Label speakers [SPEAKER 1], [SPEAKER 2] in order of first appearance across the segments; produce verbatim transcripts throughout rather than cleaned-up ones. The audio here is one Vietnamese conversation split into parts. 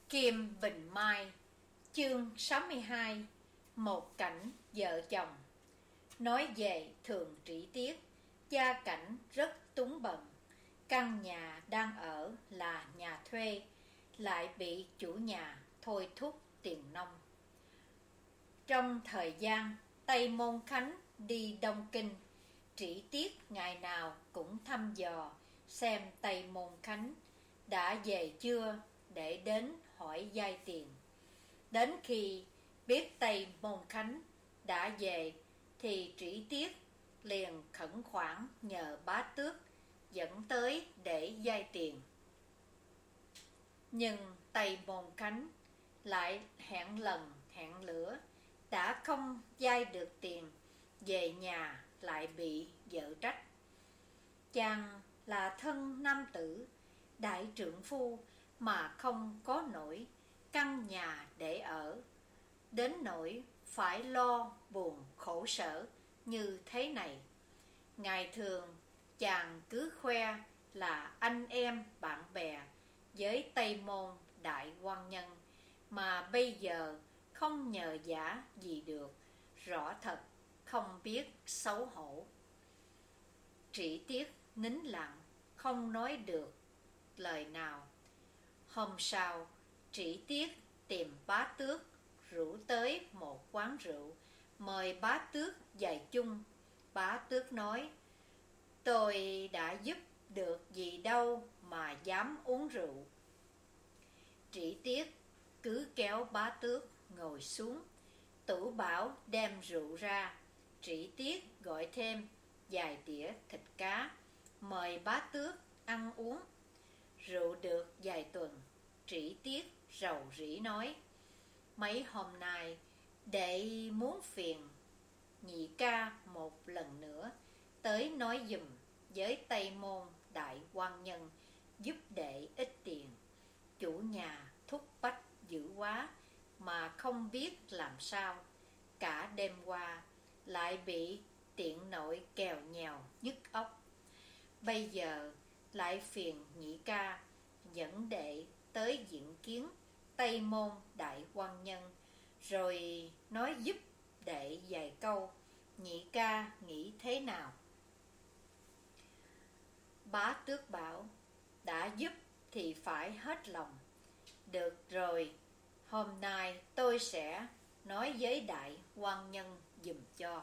[SPEAKER 1] Kim Bình Mai. Chương sáu mươi hai. Một cảnh vợ chồng. Nói về Thường Trị Tiết, gia cảnh rất túng bần. Căn nhà đang ở là nhà thuê, lại bị chủ nhà thôi thúc tiền nông. Trong thời gian Tây Môn Khánh đi Đông Kinh, Trị Tiết ngày nào cũng thăm dò xem Tây Môn Khánh đã về chưa, để đến hỏi vay tiền. Đến khi biết Tây Môn Khánh đã về thì Trị Tiết liền khẩn khoản nhờ bá tước dẫn tới để vay tiền. Nhưng Tây Môn Khánh lại hẹn lần hẹn lữa, đã không vay được tiền, về nhà lại bị vợ trách. Chàng là thân nam tử, đại trượng phu mà không có nổi căn nhà để ở, đến nỗi phải lo buồn khổ sở như thế này. Ngày thường chàng cứ khoe là anh em bạn bè với Tây Môn đại quan nhân, mà bây giờ không nhờ vả gì được, rõ thật không biết xấu hổ. Trị Tiết nín lặng, không nói được lời nào. Hôm sau, Trị Tiết tìm bá tước, rủ tới một quán rượu, mời bá tước vào chung. Bá tước nói: "Tôi đã giúp được gì đâu mà dám uống rượu." Trị Tiết cứ kéo bá tước ngồi xuống. Tửu Bảo đem rượu ra. Trị Tiết gọi thêm vài đĩa thịt cá, mời bá tước ăn uống. Rượu được vài tuần, Trị Tiết rầu rĩ nói: "Mấy hôm nay đệ muốn phiền nhị ca một lần nữa tới nói giùm với Tây Môn đại quan nhân giúp đệ ít tiền. Chủ nhà thúc bách dữ quá mà không biết làm sao. Cả đêm qua lại bị tiện nội kèo nhèo nhức óc. Bây giờ lại phiền nhị ca dẫn đệ tới diện kiến Tây Môn đại quan nhân, rồi nói giúp đệ vài câu. Nhị ca nghĩ thế nào?" Bá tước bảo: "Đã giúp thì phải hết lòng. Được rồi, hôm nay tôi sẽ nói với đại quan nhân giùm cho."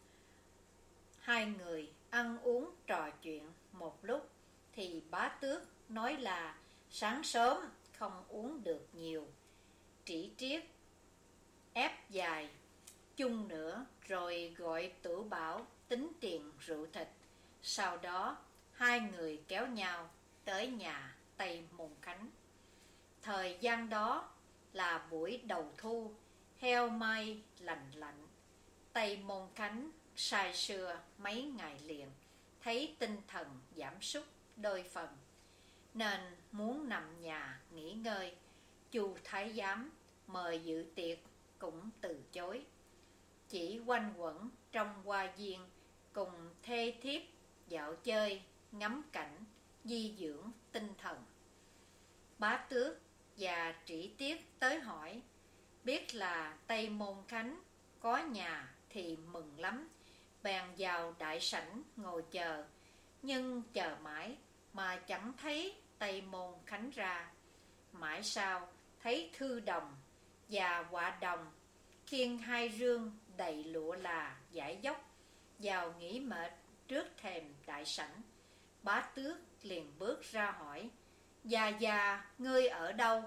[SPEAKER 1] Hai người ăn uống trò chuyện một lúc thì bá tước nói là sáng sớm không uống được nhiều. Trị Tiết ép dài chung nữa, rồi gọi Tửu Bảo tính tiền rượu thịt. Sau đó hai người kéo nhau tới nhà Tây Môn Khánh. Thời gian đó là buổi đầu thu, heo may lành lạnh. Tây Môn Khánh say sưa mấy ngày liền, thấy tinh thần giảm sút đôi phần, nên muốn nằm nhà nghỉ ngơi. Chu thái giám mời dự tiệc cũng từ chối, chỉ quanh quẩn trong hoa viên cùng thê thiếp dạo chơi ngắm cảnh, di dưỡng tinh thần. Bá tước và Trị Tiết tới hỏi, biết là Tây Môn Khánh có nhà thì mừng lắm, bèn vào đại sảnh ngồi chờ. Nhưng chờ mãi mà chẳng thấy Tây Môn Khánh ra. Mãi sau thấy Thư Đồng và Họa Đồng khiêng hai rương đầy lụa là dải dốc vào nghỉ mệt trước thềm đại sảnh. Bá tước liền bước ra hỏi: "Gia gia, ngươi ở đâu?"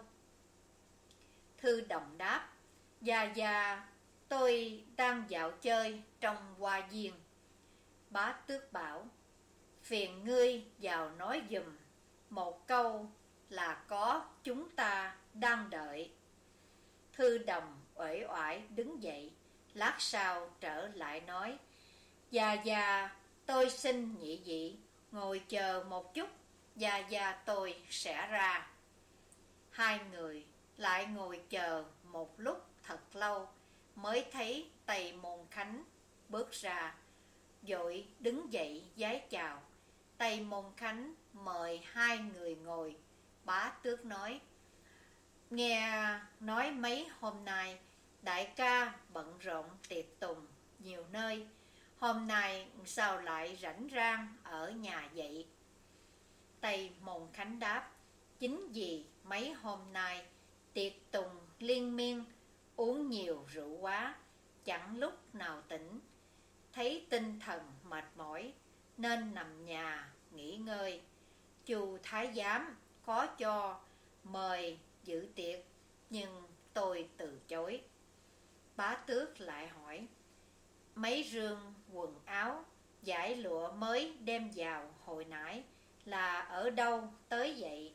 [SPEAKER 1] Thư Đồng đáp: "Gia gia, tôi đang dạo chơi trong hoa viên." Bá tước bảo: "Phiền ngươi vào nói giùm một câu là có chúng ta đang đợi." Thư Đồng uể oải đứng dậy, lát sau trở lại nói: "Gia gia, tôi xin nhị vị ngồi chờ một chút, gia gia tôi sẽ ra." Hai người lại ngồi chờ một lúc thật lâu, mới thấy Tây Môn Khánh bước ra, vội đứng dậy vái chào. Tây Môn Khánh mời hai người ngồi. Bá tước nói: Nghe nói mấy hôm nay đại ca bận rộn tiệc tùng nhiều nơi, hôm nay sao lại rảnh rang ở nhà vậy? Tây Môn Khánh đáp: chính vì mấy hôm nay tiệc tùng liên miên, uống nhiều rượu quá, chẳng lúc nào tỉnh, thấy tinh thần mệt mỏi nên nằm nhà nghỉ ngơi. Chu thái giám có cho mời dự tiệc nhưng tôi từ chối. Bá tước lại hỏi: mấy rương quần áo dải lụa mới đem vào hồi nãy là ở đâu tới vậy?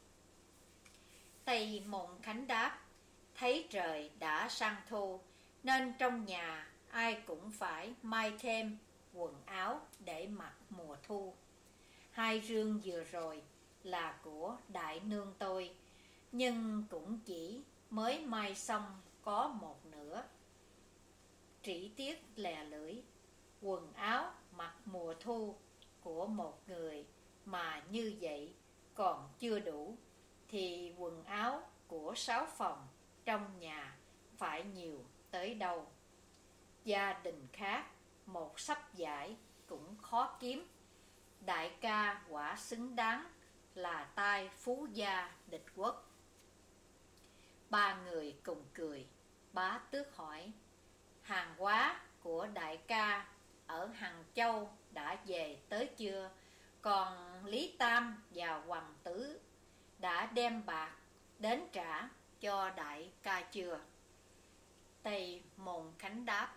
[SPEAKER 1] Tây Môn Khánh đáp: thấy trời đã sang thu nên trong nhà ai cũng phải may thêm quần áo để mặc mùa thu. Hai rương vừa rồi là của đại nương tôi, nhưng cũng chỉ mới may xong có một nửa. Trĩ Tiết lè lưỡi: quần áo mặc mùa thu của một người mà như vậy còn chưa đủ, thì quần áo của sáu phòng trong nhà phải nhiều tới đâu. Gia đình khác một sắp vải cũng khó kiếm, đại ca quả xứng đáng là tai phú gia địch quốc. Ba người cùng cười. Bá tước hỏi: hàng hóa của đại ca ở Hằng Châu đã về tới chưa? Còn Lý Tam và Hoàng Tử đã đem bạc đến trả cho đại ca chưa? Tây Môn Khánh đáp: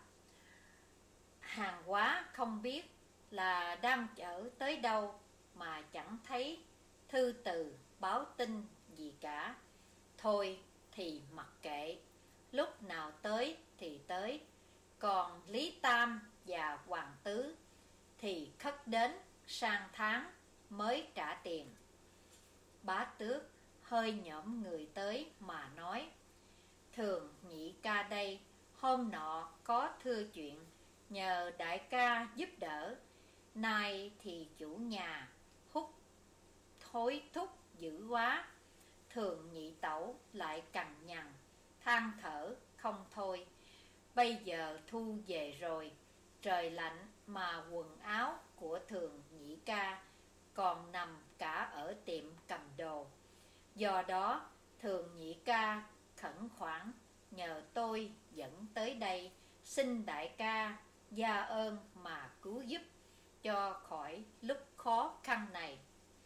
[SPEAKER 1] hàng hóa không biết là đang chở tới đâu mà chẳng thấy thư từ báo tin gì cả. Thôi thì mặc kệ, lúc nào tới thì tới. Còn Lý Tam và Hoàng Tứ thì khất đến sang tháng mới trả tiền. Bá tước hơi nhõm người tới mà nói: thường nhị ca đây hôm nọ có thưa chuyện nhờ đại ca giúp đỡ, nay thì chủ nhà hút thối thúc dữ quá, thường nhị tẩu lại cằn nhằn than thở không thôi. Bây giờ thu về rồi, trời lạnh mà quần áo của thường nhị ca còn nằm cả ở tiệm cầm đồ. Do đó thường nhị ca khẩn khoản nhờ tôi dẫn tới đây, xin đại ca gia ơn mà cứu giúp cho khỏi lúc khó khăn này.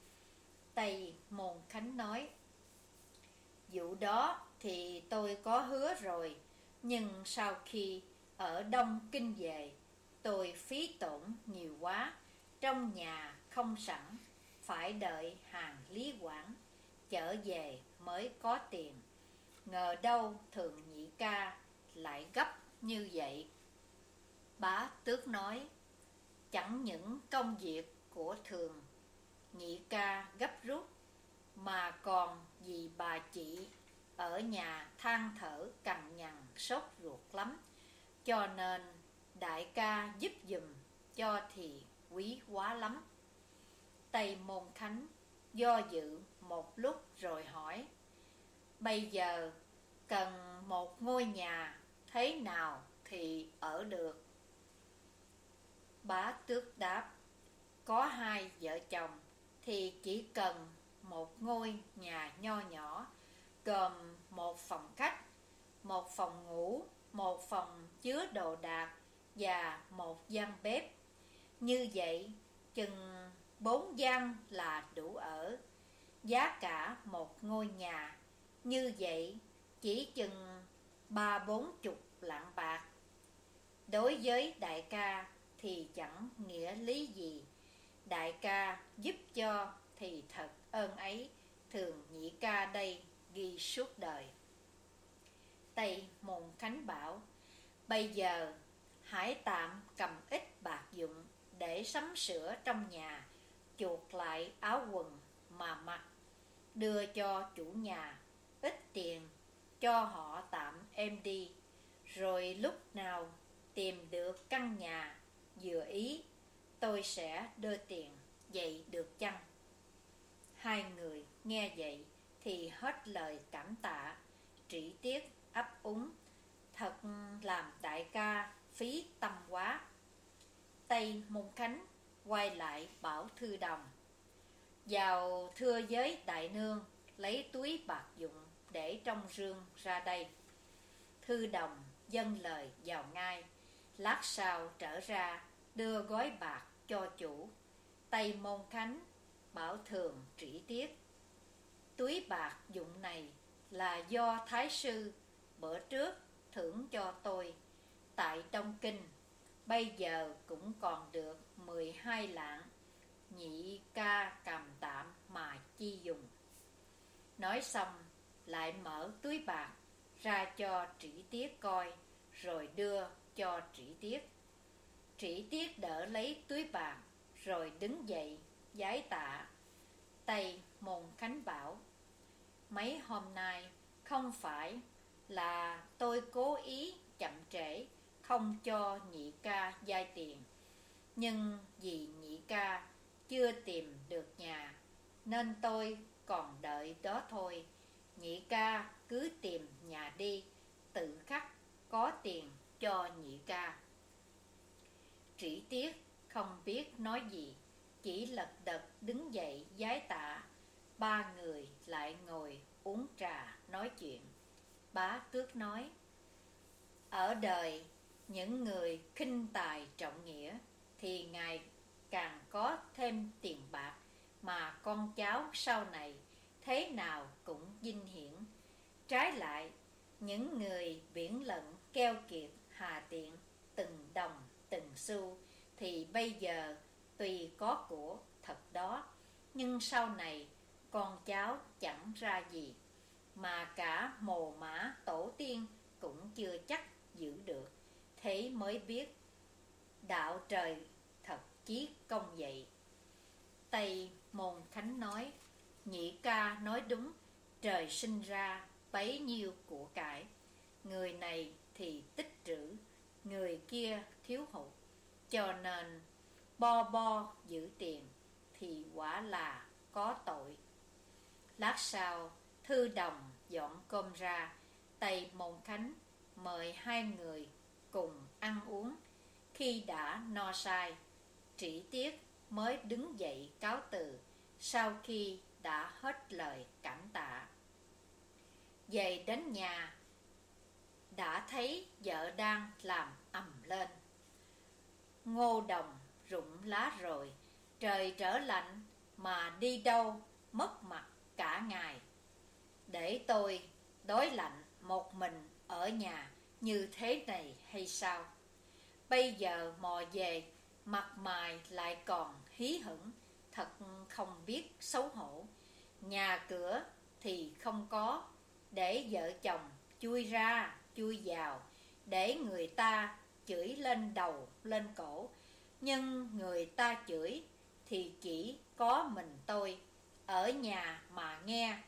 [SPEAKER 1] Tây Môn Khánh nói: vụ đó thì tôi có hứa rồi, nhưng sau khi ở Đông Kinh về, tôi phí tổn nhiều quá, trong nhà không sẵn, phải đợi hàng Lý Quảng trở về mới có tiền. Ngờ đâu thường nhị ca lại gấp như vậy. Bá tước nói: chẳng những công việc của thường nhị ca gấp rút, mà còn vì bà chị ở nhà than thở cằn nhằn sốt ruột lắm, cho nên đại ca giúp giùm cho thì quý quá lắm. Tây Môn Khánh do dự một lúc rồi hỏi: bây giờ cần một ngôi nhà thế nào thì ở được? Bá tước đáp: có hai vợ chồng thì chỉ cần một ngôi nhà nho nhỏ, gồm một phòng khách, một phòng ngủ, một phòng chứa đồ đạc và một gian bếp. Như vậy chừng bốn gian là đủ ở. Giá cả một ngôi nhà như vậy chỉ chừng ba bốn chục lạng bạc. Đối với đại ca thì chẳng nghĩa lý gì, đại ca giúp cho thì thật ơn ấy, thường nhị ca đây ghi suốt đời. Tây Môn Khánh bảo: bây giờ hãy tạm cầm ít bạc dụng để sắm sửa trong nhà, chuộc lại áo quần mà mặc, đưa cho chủ nhà ít tiền cho họ tạm êm đi, rồi lúc nào tìm được căn nhà vừa ý, tôi sẽ đưa tiền, vậy được chăng? Hai người nghe vậy thì hết lời cảm tạ, Trĩ Tiết ấp úng: thật làm đại ca phí tâm quá. Tây Môn Khánh quay lại bảo Thư Đồng: vào thưa với đại nương, lấy túi bạc dụng để trong rương ra đây. Thư Đồng dâng lời vào ngay. Lát sau trở ra, đưa gói bạc cho chủ. Tây Môn Khánh bảo thường Trĩ Tiết: túi bạc dụng này là do Thái sư bữa trước thưởng cho tôi tại Đông Kinh, bây giờ cũng còn được mười hai lạng, nhị ca cầm tạm mà chi dùng. Nói xong lại mở túi bạc ra cho Trĩ Tiết coi, rồi đưa cho Trĩ Tiết. Trĩ Tiết đỡ lấy túi bạc rồi đứng dậy vái tạ. Tây Môn Khánh bảo: mấy hôm nay không phải là tôi cố ý chậm trễ không cho nhị ca vay tiền, nhưng vì nhị ca chưa tìm được nhà nên tôi còn đợi đó thôi. Nhị ca cứ tìm nhà đi, tự khắc có tiền cho nhị ca. Trĩ Tiết không biết nói gì, chỉ lật đật đứng dậy vái tạ. Ba người lại ngồi uống trà nói chuyện. Bá Tước nói: ở đời, những người khinh tài trọng nghĩa thì ngày càng có thêm tiền bạc, mà con cháu sau này thế nào cũng vinh hiển. Trái lại, những người biển lận keo kiệt hà tiện, từng đồng từng xu thì bây giờ tuy có của thật đó, nhưng sau này con cháu chẳng ra gì, mà cả mồ mả tổ tiên cũng chưa chắc giữ được. Thế mới biết đạo trời thật chí công vậy. Tây Môn Khánh nói: nhị ca nói đúng, trời sinh ra bấy nhiêu của cải, người này thì tích trữ, người kia thiếu hụt, cho nên bo bo giữ tiền thì quả là có tội. Lát sau Thư Đồng dọn cơm ra, Tây Môn Khánh mời hai người cùng ăn uống. Khi đã no say, Trĩ Tiết mới đứng dậy cáo từ, sau khi đã hết lời cảm tạ. Về đến nhà, đã thấy vợ đang làm ầm lên. Ngô đồng rụng lá rồi, trời trở lạnh mà đi đâu mất mặt cả ngày. Để tôi đói lạnh một mình ở nhà như thế này hay sao? Bây giờ mò về, mặt mày lại còn hí hửng, thật không biết xấu hổ. Nhà cửa thì không có, để vợ chồng chui ra chui vào, để người ta chửi lên đầu lên cổ. Nhưng người ta chửi thì chỉ có mình tôi ở nhà mà nghe.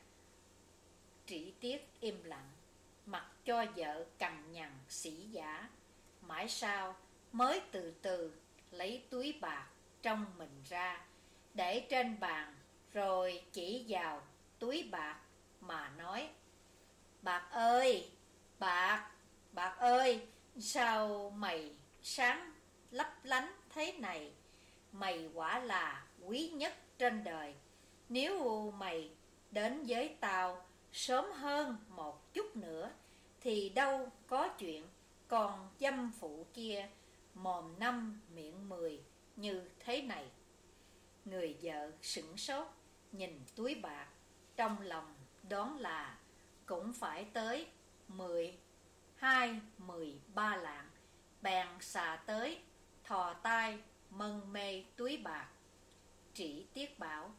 [SPEAKER 1] Trĩ Tiết im lặng, mặc cho vợ cằn nhằn sĩ giả. Mãi sau mới từ từ lấy túi bạc trong mình ra, để trên bàn, rồi chỉ vào túi bạc mà nói: bạc ơi, bạc, bạc ơi, sao mày sáng lấp lánh thế này? Mày quả là quý nhất trên đời. Nếu mày đến với tao sớm hơn một chút nữa thì đâu có chuyện còn dâm phụ kia mồm năm miệng mười như thế này. Người vợ sửng sốt, nhìn túi bạc, trong lòng đoán là cũng phải tới mười hai, mười ba lạng. Bèn xà tới, thò tay mân mê túi bạc. Trĩ Tiết bảo: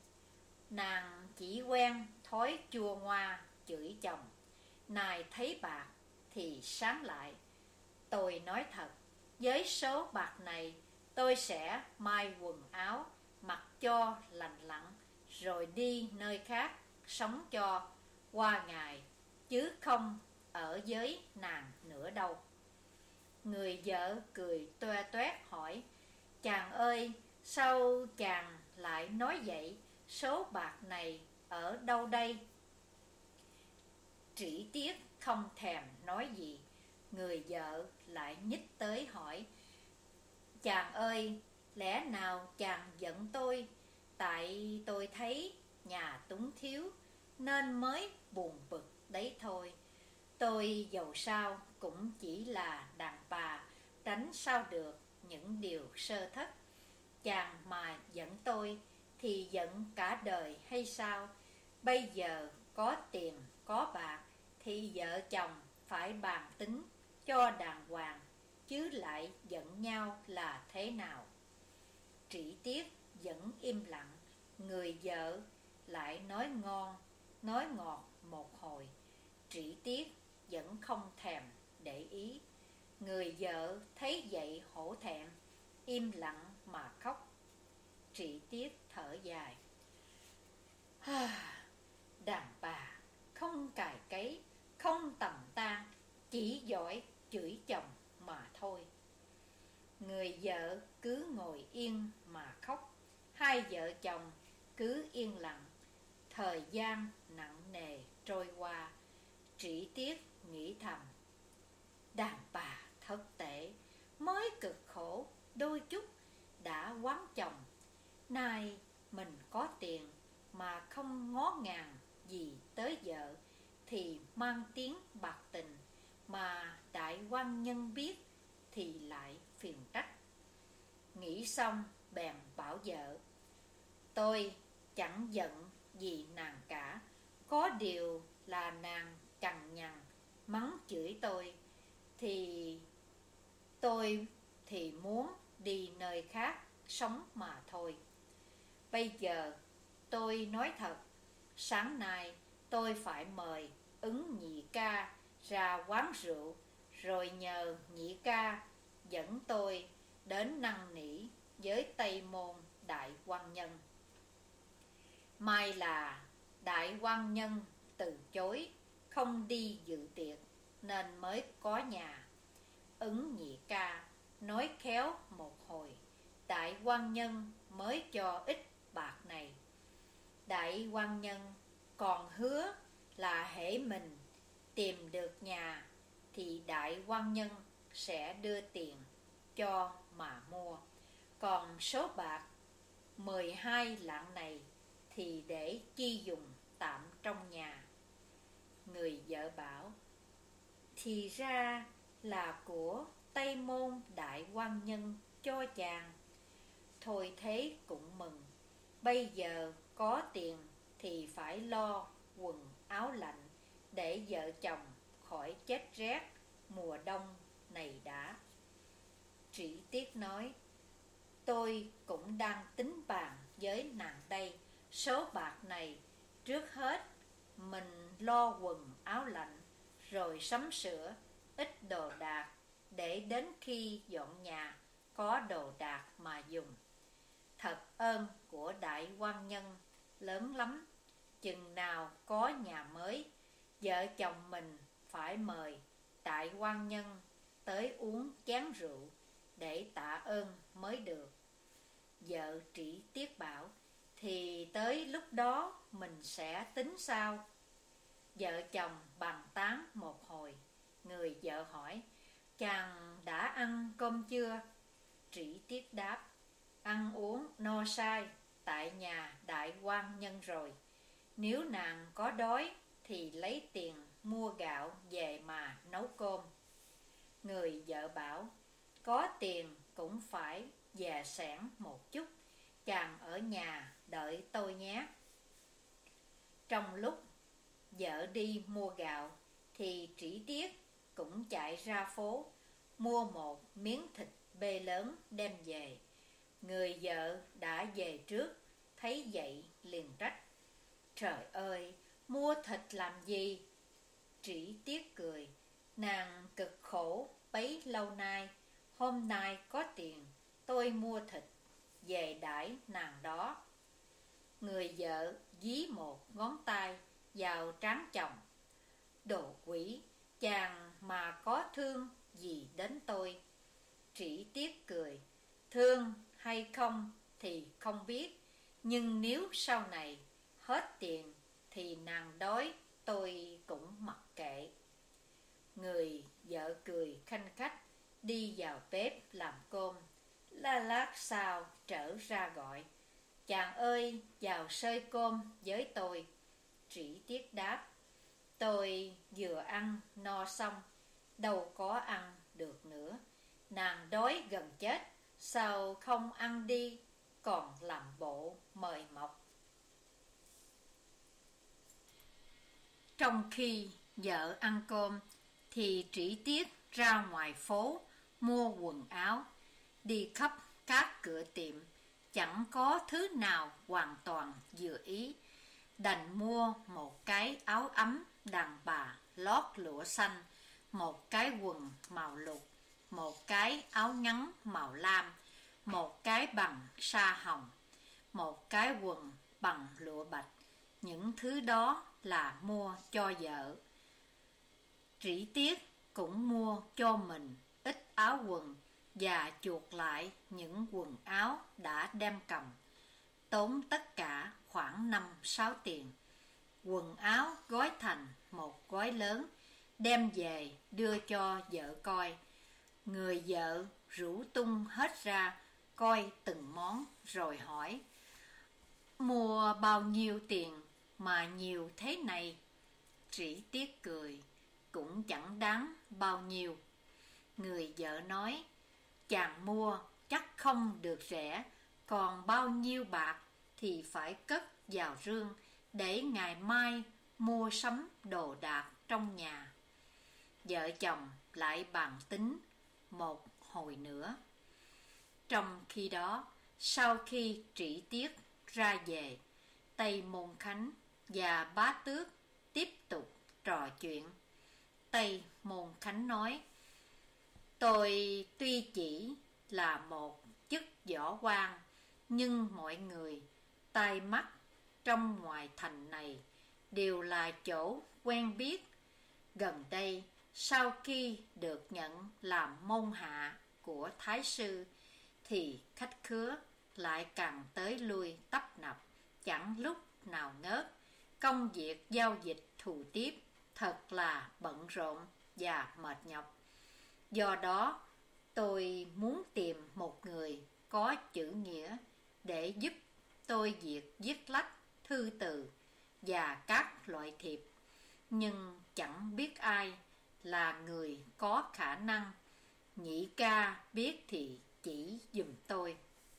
[SPEAKER 1] nàng chỉ quen thói chua ngoa chửi chồng, này thấy bạc thì sáng lại. Tôi nói thật, với số bạc này tôi sẽ may quần áo, mặc cho lành lặn, rồi đi nơi khác sống cho qua ngày, chứ không ở với nàng nữa đâu. Người vợ cười toe toét hỏi: chàng ơi, sao chàng lại nói vậy? Số bạc này ở đâu đây? Trĩ Tiết không thèm nói gì. Người vợ lại nhích tới hỏi: Chàng ơi, lẽ nào chàng giận tôi? Tại tôi thấy nhà túng thiếu nên mới buồn bực đấy thôi. Tôi dầu sao cũng chỉ là đàn bà, tránh sao được những điều sơ thất. Chàng mà giận tôi thì giận cả đời hay sao? Bây giờ có tiền có bạc thì vợ chồng phải bàn tính cho đàng hoàng, chứ lại giận nhau là thế nào? Trĩ Tiết vẫn im lặng. Người vợ lại nói ngon nói ngọt một hồi. Trĩ Tiết vẫn không thèm để ý. Người vợ thấy vậy hổ thẹn, im lặng mà khóc. Trĩ Tiết thở dài: Đàn bà không cài cấy, không tầm tan, chỉ giỏi chửi chồng mà thôi. Người vợ cứ ngồi yên mà khóc. Hai vợ chồng cứ yên lặng. Thời gian nặng nề trôi qua. Trĩ Tiết nghĩ thầm: Đàn bà thật tệ, mới cực khổ đôi chút đã quán chồng. Nay mình có tiền mà không ngó ngàng gì tới vợ thì mang tiếng bạc tình, mà đại quan nhân biết thì lại phiền trách. Nghĩ xong bèn bảo vợ: Tôi chẳng giận gì nàng cả, có điều là nàng cằn nhằn mắng chửi tôi, thì tôi thì muốn đi nơi khác sống mà thôi. Bây giờ tôi nói thật, sáng nay tôi phải mời Ứng nhị ca ra quán rượu, rồi nhờ nhị ca dẫn tôi đến năn nỉ với Tây Môn đại quan nhân. May là đại quan nhân từ chối không đi dự tiệc nên mới có nhà. Ứng nhị ca nói khéo một hồi, đại quan nhân mới cho ít bạc này. Đại quan nhân còn hứa là hễ mình tìm được nhà thì đại quan nhân sẽ đưa tiền cho mà mua. Còn số bạc mười hai lạng này thì để chi dùng tạm trong nhà. Người vợ bảo: Thì ra là của Tây Môn đại quan nhân cho chàng. Thôi thế cũng mừng. Bây giờ có tiền thì phải lo quần áo lạnh để vợ chồng khỏi chết rét mùa đông này đã. Trĩ Tiết nói: Tôi cũng đang tính bàn với nàng đây. Số bạc này trước hết mình lo quần áo lạnh, rồi sắm sửa ít đồ đạc để đến khi dọn nhà có đồ đạc mà dùng. Thật ơn của đại quan nhân lớn lắm. Chừng nào có nhà mới, vợ chồng mình phải mời đại quan nhân tới uống chén rượu để tạ ơn mới được. Vợ Trĩ Tiết bảo: Thì tới lúc đó mình sẽ tính sao? Vợ chồng bàn tán một hồi. Người vợ hỏi: Chàng đã ăn cơm chưa? Trĩ Tiết đáp: Ăn uống no say tại nhà đại quan nhân rồi. Nếu nàng có đói thì lấy tiền mua gạo về mà nấu cơm. Người vợ bảo: Có tiền cũng phải dè sẻn một chút, chàng ở nhà đợi tôi nhé. Trong lúc vợ đi mua gạo thì Trĩ Tiết cũng chạy ra phố mua một miếng thịt bê lớn đem về. Người vợ đã về trước, thấy vậy liền trách: Trời ơi, mua thịt làm gì? Trĩ Tiết cười: Nàng cực khổ bấy lâu nay, hôm nay có tiền tôi mua thịt về đãi nàng đó. Người vợ dí một ngón tay vào trán chồng: Đồ quỷ, chàng mà có thương gì đến tôi? Trĩ Tiết cười: Thương hay không thì không biết, nhưng nếu sau này hết tiền thì nàng đói tôi cũng mặc kệ. Người vợ cười khanh khách đi vào bếp làm cơm. La lát sau trở ra gọi: chàng ơi, vào xơi cơm với tôi. Trĩ Tiết đáp: tôi vừa ăn no xong, đâu có ăn được nữa. Nàng đói gần chết, sao không ăn đi, còn làm bộ mời mọc. Trong khi vợ ăn cơm thì Trĩ Tiết ra ngoài phố mua quần áo. Đi khắp các cửa tiệm, chẳng có thứ nào hoàn toàn vừa ý. Đành mua một cái áo ấm đàn bà lót lụa xanh, một cái quần màu lục, một cái áo ngắn màu lam, một cái bằng sa hồng, một cái quần bằng lụa bạch. Những thứ đó là mua cho vợ. Trĩ Tiết cũng mua cho mình ít áo quần và chuộc lại những quần áo đã đem cầm, tốn tất cả khoảng năm sáu tiền. Quần áo gói thành một gói lớn, đem về đưa cho vợ coi. Người vợ rủ tung hết ra coi từng món rồi hỏi: mua bao nhiêu tiền mà nhiều thế này? Trĩ Tiết cười: cũng chẳng đáng bao nhiêu. Người vợ nói: chàng mua chắc không được rẻ, còn bao nhiêu bạc thì phải cất vào rương, để ngày mai mua sắm đồ đạc trong nhà. Vợ chồng lại bàn tính một hồi nữa. Trong khi đó, sau khi Trĩ Tiết ra về, Tây Môn Khánh và Bá Tước tiếp tục trò chuyện. Tây Môn Khánh nói: tôi tuy chỉ là một chức võ quan, nhưng mọi người tai mắt trong ngoài thành này đều là chỗ quen biết. Gần đây, sau khi được nhận làm môn hạ của Thái sư, thì khách khứa lại càng tới lui tấp nập, chẳng lúc nào ngớt. Công việc giao dịch thù tiếp thật là bận rộn và mệt nhọc. Do đó, tôi muốn tìm một người có chữ nghĩa để giúp tôi việc viết lách, thư từ và các loại thiệp, nhưng chẳng biết ai là người có khả năng. Nhị ca biết thì chỉ giùm tôi.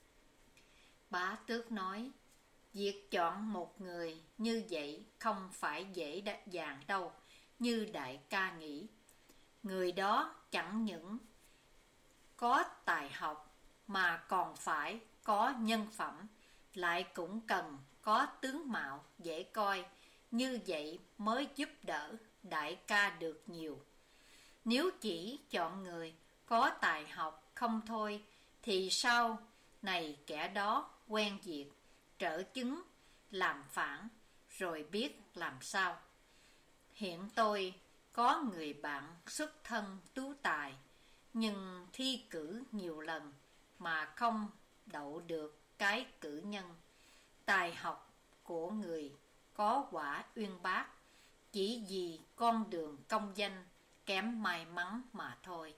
[SPEAKER 1] Bá Tước nói: việc chọn một người như vậy không phải dễ dàng đâu, như đại ca nghĩ. Người đó chẳng những có tài học mà còn phải có nhân phẩm, lại cũng cần có tướng mạo dễ coi. Như vậy mới giúp đỡ đại ca được nhiều. Nếu chỉ chọn người có tài học không thôi, thì sau này kẻ đó quen việc, trở chứng, làm phản, rồi biết làm sao. Hiện tôi có người bạn xuất thân tú tài, nhưng thi cử nhiều lần mà không đậu được cái cử nhân. Tài học của người có quả uyên bác, chỉ vì con đường công danh kém may mắn mà thôi.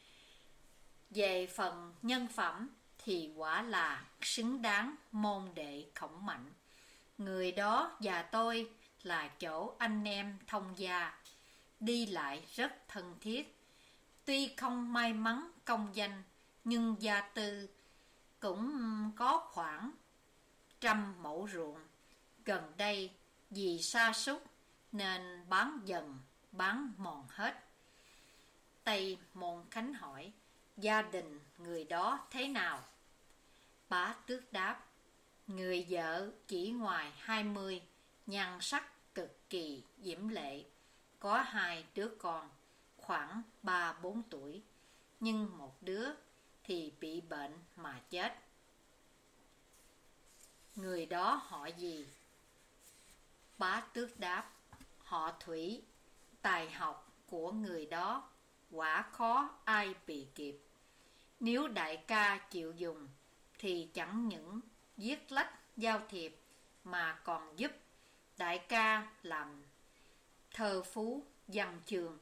[SPEAKER 1] Về phần nhân phẩm thì quả là xứng đáng môn đệ Khổng Mạnh. Người đó và tôi là chỗ anh em thông gia, đi lại rất thân thiết. Tuy không may mắn công danh, nhưng gia tư cũng có khoảng trăm mẫu ruộng. Gần đây vì sa sút nên bán dần bán mòn hết. Tây Môn Khánh hỏi: gia đình người đó thế nào? Bá Tước đáp: người vợ chỉ ngoài hai mươi, nhan sắc cực kỳ diễm lệ, có hai đứa con khoảng ba bốn tuổi, nhưng một đứa thì bị bệnh mà chết. Người đó họ gì? Bá Tước đáp: họ Thủy. Tài học của người đó quả khó ai bì kịp. Nếu đại ca chịu dùng thì chẳng những viết lách giao thiệp mà còn giúp đại ca làm Thơ phú văn chương.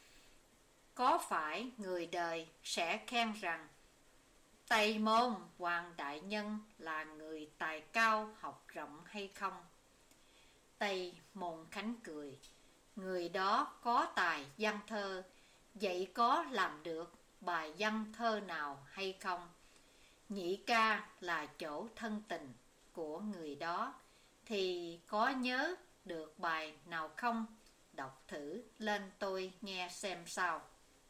[SPEAKER 1] Có phải người đời sẽ khen rằng Tây Môn Hoàng đại nhân là người tài cao học rộng hay không? Tây Môn Khánh cười: người đó có tài văn thơ, vậy có làm được bài văn thơ nào hay không? Nhị ca là chỗ thân tình của người đó, thì có nhớ được bài nào không? Đọc thử lên tôi nghe xem sao.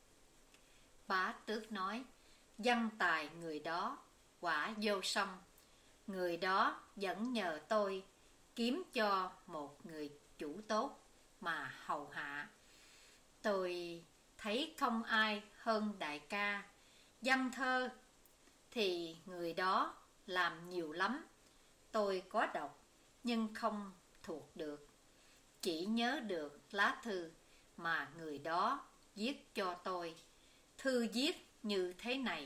[SPEAKER 1] Bá Tước nói: văn tài người đó quả vô song. Người đó vẫn nhờ tôi kiếm cho một người chủ tốt mà hầu hạ. Tôi thấy không ai hơn đại ca. Văn thơ thì người đó làm nhiều lắm. Tôi có đọc nhưng không thuộc được, chỉ nhớ được lá thư mà người đó viết cho tôi. Thư viết như thế này: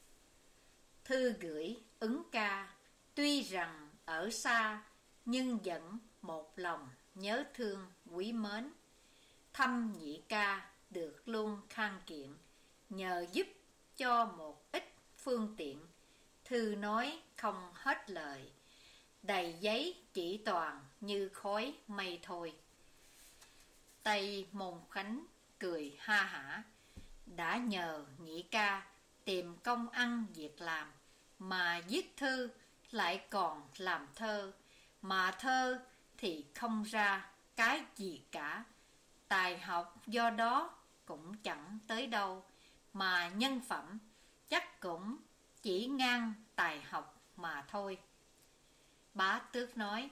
[SPEAKER 1] thư gửi Ứng ca, tuy rằng ở xa nhưng vẫn một lòng nhớ thương quý mến. Thăm nhị ca được luôn khang kiện, nhờ giúp cho một ít phương tiện. Thư nói không hết lời, đầy giấy chỉ toàn như khói mây thôi. Tây Môn Khánh cười ha hả: đã nhờ nhị ca tìm công ăn việc làm, mà viết thư lại còn làm thơ, mà thơ thì không ra cái gì cả. Tài học do đó cũng chẳng tới đâu, mà nhân phẩm chắc cũng chỉ ngang tài học mà thôi. Bá Tước nói: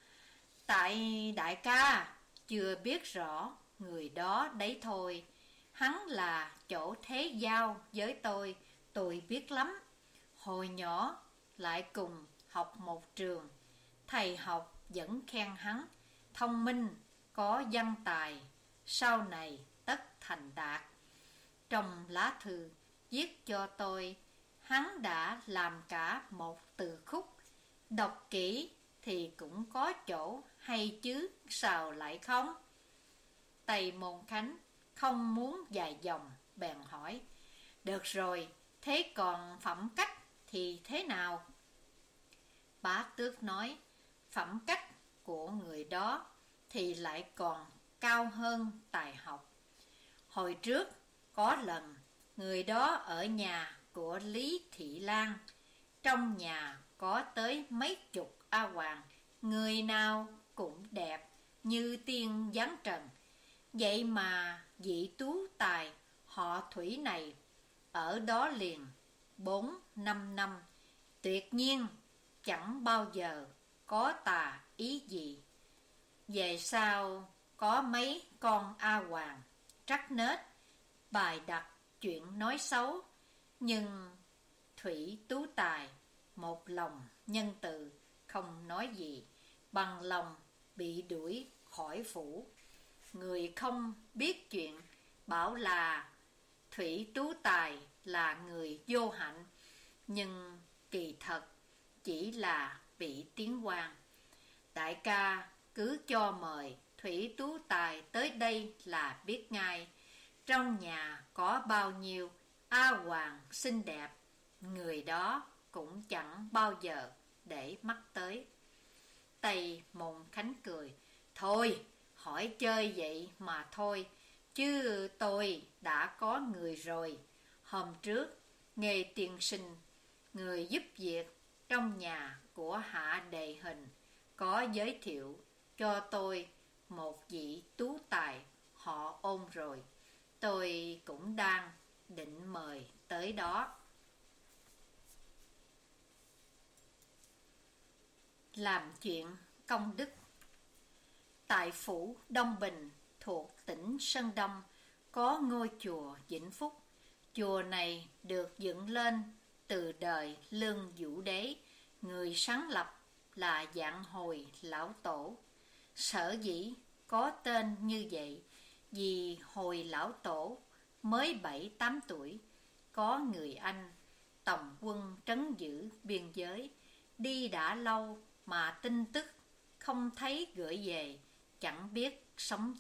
[SPEAKER 1] tại đại ca chưa biết rõ người đó đấy thôi. Hắn là chỗ thế giao với tôi, tôi biết lắm. Hồi nhỏ lại cùng học một trường, thầy học vẫn khen hắn thông minh, có văn tài, sau này tất thành đạt. Trong lá thư viết cho tôi, hắn đã làm cả một từ khúc, đọc kỹ thì cũng có chỗ hay chứ sao lại không? Tây Môn Khánh không muốn dài dòng, bèn hỏi: được rồi, thế còn phẩm cách thì thế nào? Bá Tước nói: phẩm cách của người đó thì lại còn cao hơn tài học. Hồi trước có lần người đó ở nhà của Lý Thị Lan, trong nhà có tới mấy chục A Hoàng, người nào cũng đẹp như tiên giáng trần. Vậy mà vị tú tài họ Thủy này ở đó liền bốn năm năm, tuyệt nhiên chẳng bao giờ có tà ý gì. Về sau có mấy con A Hoàng trắc nết bài đặt chuyện nói xấu, nhưng Thủy tú tài một lòng nhân từ, không nói gì, bằng lòng bị đuổi khỏi phủ. Người không biết chuyện bảo là Thủy tú tài là người vô hạnh, nhưng kỳ thật chỉ là bị tiến quan. Đại ca cứ cho mời Thủy tú tài tới đây là biết ngay. Trong nhà có bao nhiêu A Hoàng xinh đẹp, người đó cũng chẳng bao giờ để mắt tới. Tây Môn Khánh cười: thôi, hỏi chơi vậy mà thôi, chứ tôi đã có người rồi. Hôm trước Nghê tiên sinh, người giúp việc trong nhà của Hạ Đề Hình, có giới thiệu cho tôi một vị tú tài họ Ôn rồi. Tôi cũng đang định mời tới đó. Làm chuyện công đức. Tại phủ Đông Bình thuộc tỉnh Sơn Đông có ngôi chùa Vĩnh Phúc. Chùa này được dựng lên từ đời Lương Vũ Đế, người sáng lập là Vạn Hồi Lão Tổ. Sở dĩ có tên như vậy vì hồi Lão Tổ mới bảy tám tuổi, có người Anh tổng quân trấn giữ biên giới, đi đã lâu mà tin tức không thấy gửi về, chẳng biết sống chết.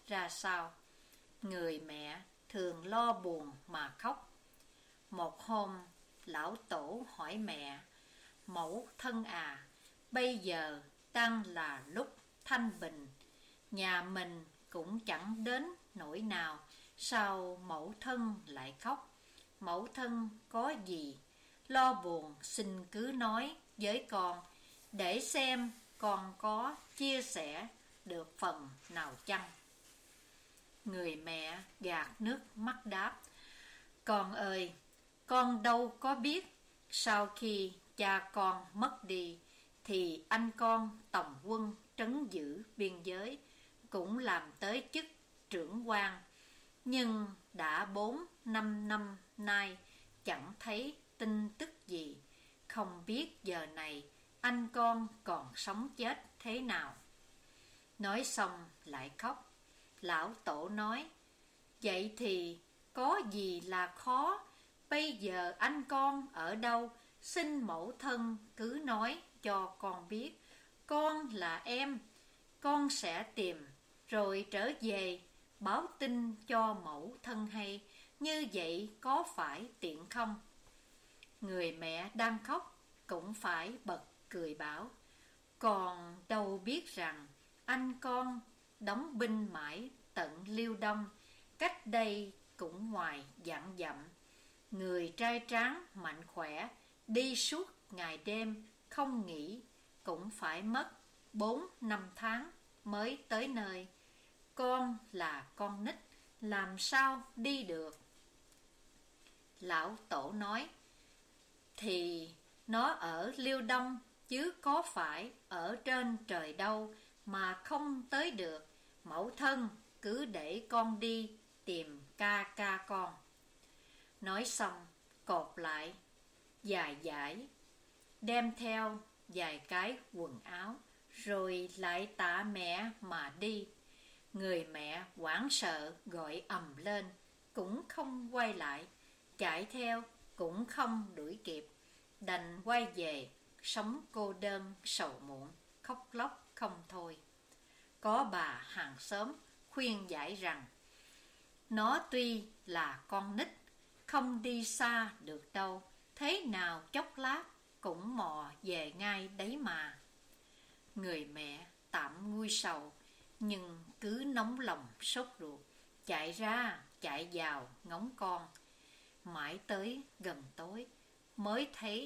[SPEAKER 1] ra sao. Người mẹ thường lo buồn mà khóc. Một hôm, lão tổ hỏi mẹ: "Mẫu thân à, bây giờ đang là lúc thanh bình, nhà mình cũng chẳng đến nỗi nào, sao mẫu thân lại khóc? Mẫu thân có gì lo buồn xin cứ nói với con, để xem con có chia sẻ được phần nào chăng?" Người mẹ gạt nước mắt đáp: "Con ơi, con đâu có biết, sau khi cha con mất đi thì anh con tổng quân trấn giữ biên giới, cũng làm tới chức trưởng quan, nhưng đã bốn năm năm nay chẳng thấy tin tức gì, không biết giờ này anh con còn sống chết thế nào." Nói xong lại khóc. Lão tổ nói: "Vậy thì có gì là khó? Bây giờ anh con ở đâu? Xin mẫu thân cứ nói cho con biết. Con là em, con sẽ tìm rồi trở về báo tin cho mẫu thân hay. Như vậy có phải tiện không?" Người mẹ đang khóc cũng phải bật cười bảo: "Con đâu biết rằng anh con đóng binh mãi tận Liêu Đông, cách đây cũng ngoài vạn dặm. Người trai tráng mạnh khỏe, đi suốt ngày đêm không nghỉ, cũng phải mất bốn năm tháng mới tới nơi. Con là con nít, làm sao đi được?" Lão tổ nói: "Thì nó ở Liêu Đông, chứ có phải ở trên trời đâu mà không tới được. Mẫu thân cứ để con đi tìm ca ca con." Nói xong cột lại vài dải, đem theo vài cái quần áo, rồi lại tạ mẹ mà đi. Người mẹ hoảng sợ gọi ầm lên, cũng không quay lại, chạy theo cũng không đuổi kịp, đành quay về sống cô đơn sầu muộn, khóc lóc không thôi. Có bà hàng xóm khuyên giải rằng nó tuy là con nít, không đi xa được đâu, thế nào chốc lát cũng mò về ngay đấy mà. Người mẹ tạm nguôi sầu, nhưng cứ nóng lòng sốt ruột, chạy ra chạy vào ngóng con. Mãi tới gần tối mới thấy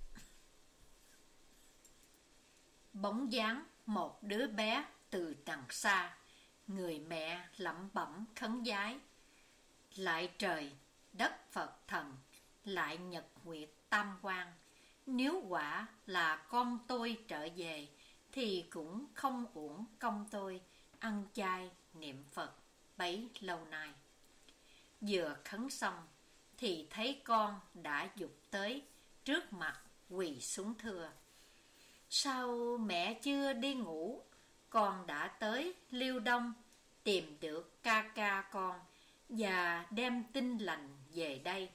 [SPEAKER 1] bóng dáng một đứa bé từ đằng xa. Người mẹ lẩm bẩm khấn vái: "Lại trời đất Phật thần, lại nhật nguyệt tam quan, nếu quả là con tôi trở về thì cũng không uổng công tôi ăn chay niệm Phật bấy lâu nay." Vừa khấn xong thì thấy con đã giục tới trước mặt quỳ xuống thưa: "Sao mẹ chưa đi ngủ? Con đã tới Liêu Đông, tìm được ca ca con và đem tin lành về đây."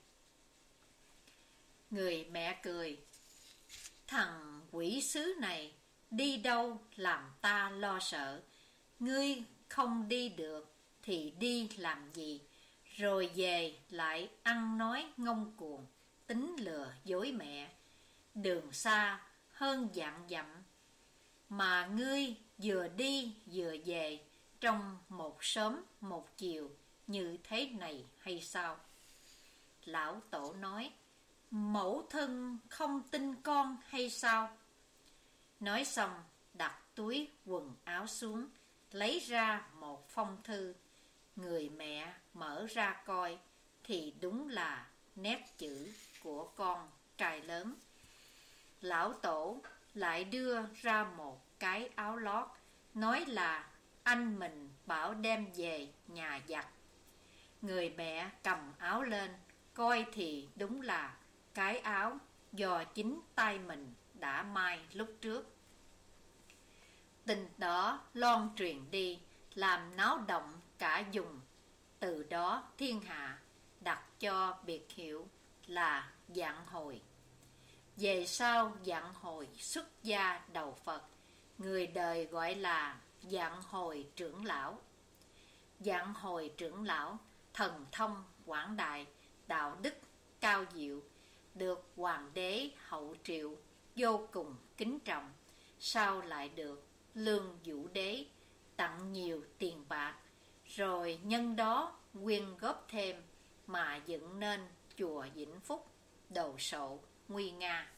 [SPEAKER 1] Người mẹ cười: "Thằng quỷ sứ này đi đâu làm ta lo sợ. Ngươi không đi được thì đi làm gì, rồi về lại ăn nói ngông cuồng, tính lừa dối mẹ. Đường xa hơn vạn dặm, mà ngươi vừa đi vừa về trong một sớm một chiều như thế này hay sao?" Lão tổ nói: "Mẫu thân không tin con hay sao?" Nói xong đặt túi quần áo xuống, lấy ra một phong thư. Người mẹ mở ra coi thì đúng là nét chữ của con trai lớn. Lão tổ lại đưa ra một cái áo lót, nói là anh mình bảo đem về nhà giặt. Người mẹ cầm áo lên coi thì đúng là cái áo do chính tay mình đã may lúc trước. Tin đó loan truyền đi, làm náo động cả vùng. Từ đó thiên hạ đặt cho biệt hiệu là Vạn Hồi. Về sau Vạn Hồi xuất gia đầu Phật, người đời gọi là Vạn Hồi trưởng lão. Dạng hồi trưởng lão thần thông quảng đại, đạo đức cao diệu, được hoàng đế hậu triệu vô cùng kính trọng. Sau lại được Lương Vũ đế tặng nhiều tiền bạc, rồi nhân đó quyên góp thêm mà dựng nên chùa Vĩnh Phúc, đồ sộ nguy nga.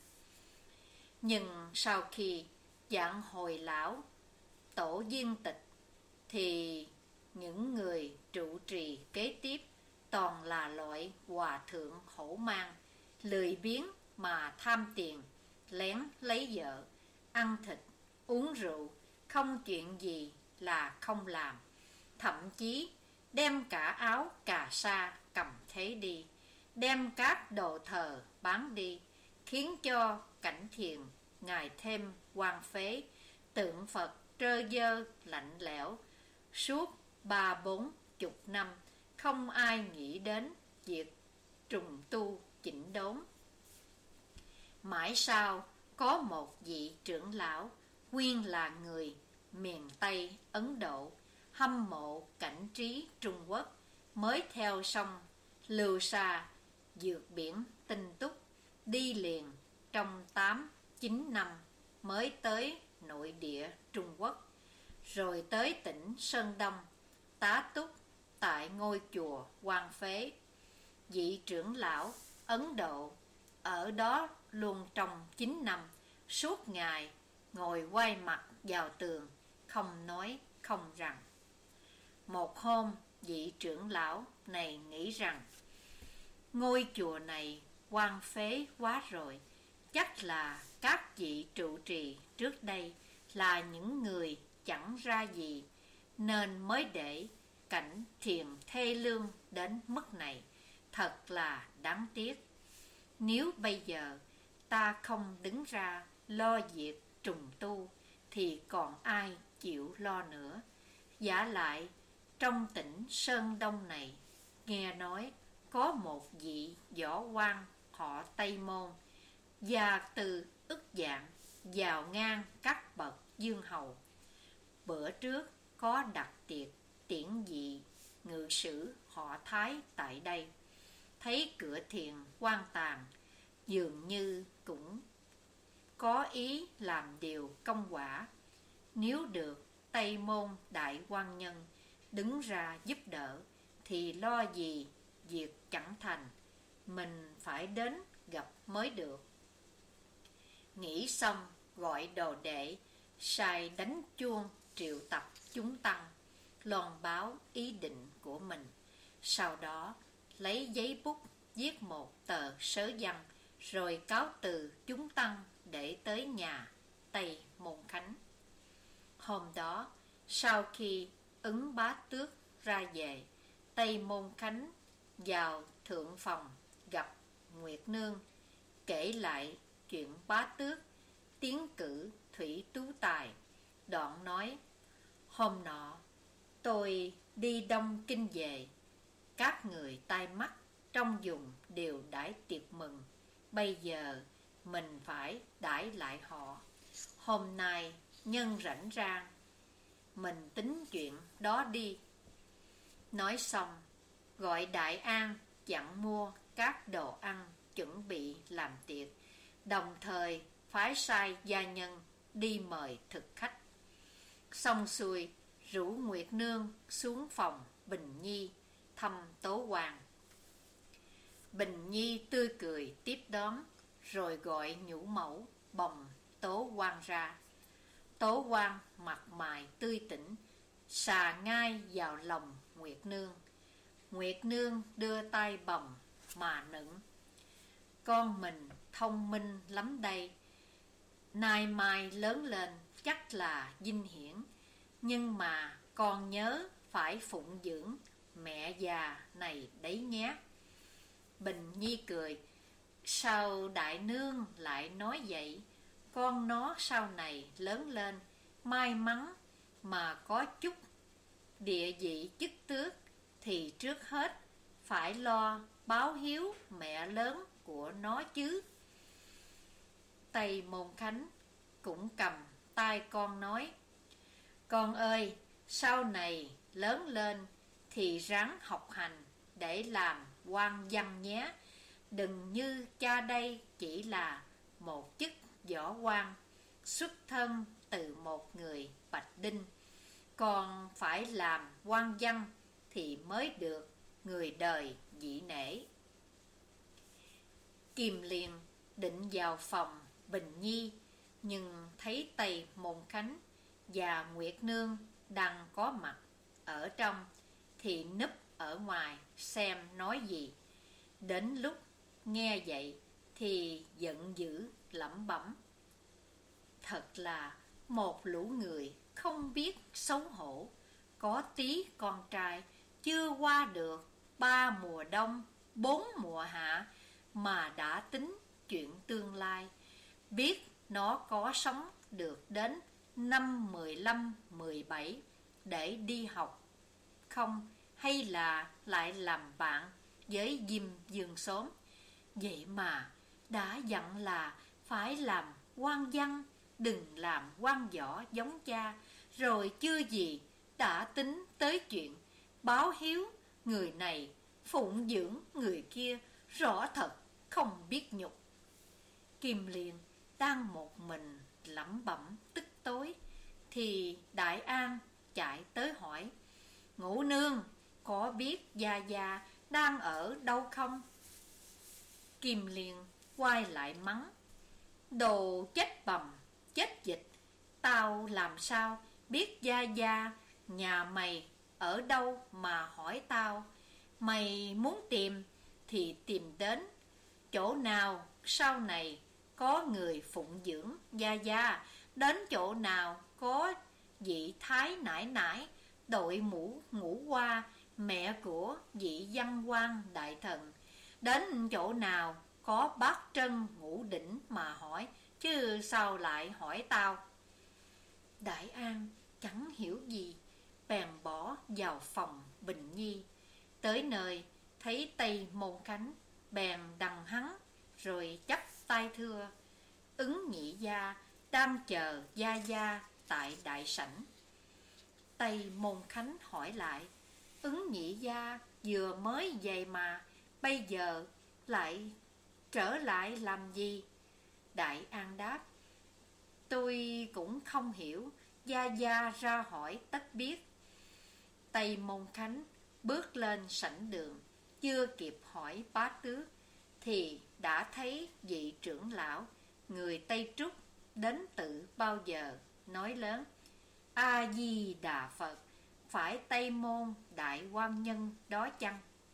[SPEAKER 1] Nhưng sau khi dạng hồi lão tổ viên tịch, thì những người trụ trì kế tiếp toàn là loại hòa thượng hổ mang, lười biếng mà tham tiền, lén lấy vợ, ăn thịt, uống rượu, không chuyện gì là không làm. Thậm chí đem cả áo cà sa cầm thế đi, đem các đồ thờ bán đi, khiến cho cảnh thiền ngày thêm hoang phế, tượng Phật trơ dơ lạnh lẽo. Suốt ba bốn chục năm không ai nghĩ đến việc trùng tu chỉnh đốn. Mãi sau có một vị trưởng lão nguyên là người miền Tây Ấn Độ, hâm mộ cảnh trí Trung Quốc, mới theo sông Lưu Sa vượt biển Tinh Túc, đi liền trong tám chín năm mới tới nội địa Trung Quốc, rồi tới tỉnh Sơn Đông, tá túc tại ngôi chùa hoang phế. Vị trưởng lão Ấn Độ ở đó luôn trong chín năm, suốt ngày ngồi quay mặt vào tường, không nói không rằng. Một hôm, vị trưởng lão này nghĩ rằng ngôi chùa này hoang phế quá rồi, chắc là các vị trụ trì trước đây là những người chẳng ra gì, nên mới để cảnh thiền thê lương đến mức này. Thật là đáng tiếc. Nếu bây giờ ta không đứng ra lo việc trùng tu, thì còn ai chịu lo nữa. Vả lại trong tỉnh Sơn Đông này, nghe nói có một vị võ quan họ Tây Môn, gia từ ức dạng, giàu ngang các bậc dương hầu. Bữa trước có đặt tiệc tiễn dị ngự sử họ Thái tại đây, thấy cửa thiền quan tàn, dường như cũng có ý làm điều công quả. Nếu được Tây Môn đại quan nhân đứng ra giúp đỡ, thì lo gì việc chẳng thành, mình phải đến gặp mới được. Nghĩ xong, gọi đồ đệ sai đánh chuông triệu tập chúng tăng, loan báo ý định của mình. Sau đó lấy giấy bút viết một tờ sớ văn, rồi cáo từ chúng tăng để tới nhà Tây Môn Khánh. Hôm đó, sau khi Ứng Bá Tước ra về, Tây Môn Khánh vào thượng phòng gặp Nguyệt Nương, kể lại chuyện Bá Tước tiến cử Thủy Tú Tài. Đoạn nói: hôm nọ tôi đi Đông Kinh về, các người tai mắt trong vùng đều đãi tiệc mừng, bây giờ mình phải đãi lại họ. Hôm nay nhân rảnh rang, mình tính chuyện đó đi. Nói xong, gọi Đại An dặn mua các đồ ăn chuẩn bị làm tiệc, đồng thời phái sai gia nhân đi mời thực khách. Xong xuôi, rủ Nguyệt Nương xuống phòng Bình Nhi thăm Tố Hoàng. Bình Nhi tươi cười tiếp đón, rồi gọi nhũ mẫu bồng Tố Hoàng ra. Tố Hoàng mặt mày tươi tỉnh, xà ngay vào lòng Nguyệt Nương. Nguyệt Nương đưa tay bồng mà nựng: con mình thông minh lắm đây, nay mai lớn lên chắc là vinh hiển, nhưng mà con nhớ phải phụng dưỡng mẹ già này đấy nhé. Bình Nhi cười: sao đại nương lại nói vậy? Con nó sau này lớn lên, may mắn mà có chút địa vị chức tước, thì trước hết phải lo báo hiếu mẹ lớn của nó chứ. Tây Môn Khánh cũng cầm tay con nói: con ơi, sau này lớn lên thì ráng học hành để làm quan văn nhé. Đừng như cha đây chỉ là một chức võ quan xuất thân từ một người Bạch Đinh, còn phải làm quan văn thì mới được người đời dĩ nể. Kim Liên định vào phòng Bình Nhi, nhưng thấy Tây Môn Khánh và Nguyệt Nương đang có mặt ở trong, thì núp ở ngoài xem nói gì. Đến lúc nghe vậy thì giận dữ lẩm bẩm: thật là một lũ người không biết xấu hổ, có tí con trai chưa qua được ba mùa đông bốn mùa hạ mà đã tính chuyện tương lai. Biết nó có sống được đến năm mười lăm mười bảy để đi học không, hay là lại làm bạn với Diêm Dương Xóm. Vậy mà đã dặn là phải làm quan văn, đừng làm quan võ giống cha, rồi chưa gì đã tính tới chuyện báo hiếu người này, phụng dưỡng người kia, rõ thật không biết nhục. Kim Liên đang một mình lẩm bẩm tức tối, thì Đại An chạy tới hỏi: Ngũ nương, có biết Gia Gia đang ở đâu không? Kim Liên quay lại mắng: đồ chết bầm, chết dịch, tao làm sao biết Gia Gia nhà mày ở đâu mà hỏi tao. Mày muốn tìm thì tìm đến chỗ nào sau này có người phụng dưỡng Gia Gia, đến chỗ nào có vị thái nải nải đội mũ ngũ hoa mẹ của vị văn quan đại thần, đến chỗ nào có bát trân ngũ đỉnh mà hỏi, chứ sao lại hỏi tao. Đại An chẳng hiểu gì, bèn bỏ vào phòng Bình Nhi. Tới nơi thấy Tây Môn Khánh, bèn đằng hắn rồi chắp tay thưa: Ứng nhị gia đang chờ Gia Gia tại đại sảnh. Tây Môn Khánh hỏi lại: Ứng nhị gia vừa mới về mà bây giờ lại trở lại làm gì? Đại An đáp: tôi cũng không hiểu, Gia Gia ra hỏi tất biết. Tây Môn Khánh bước lên sảnh đường, chưa kịp hỏi bá tước thì đã thấy vị trưởng lão người Tây Trúc đến từ bao giờ, nói lớn: A Di Đà Phật, phải Tây Môn đại quan nhân đó chăng?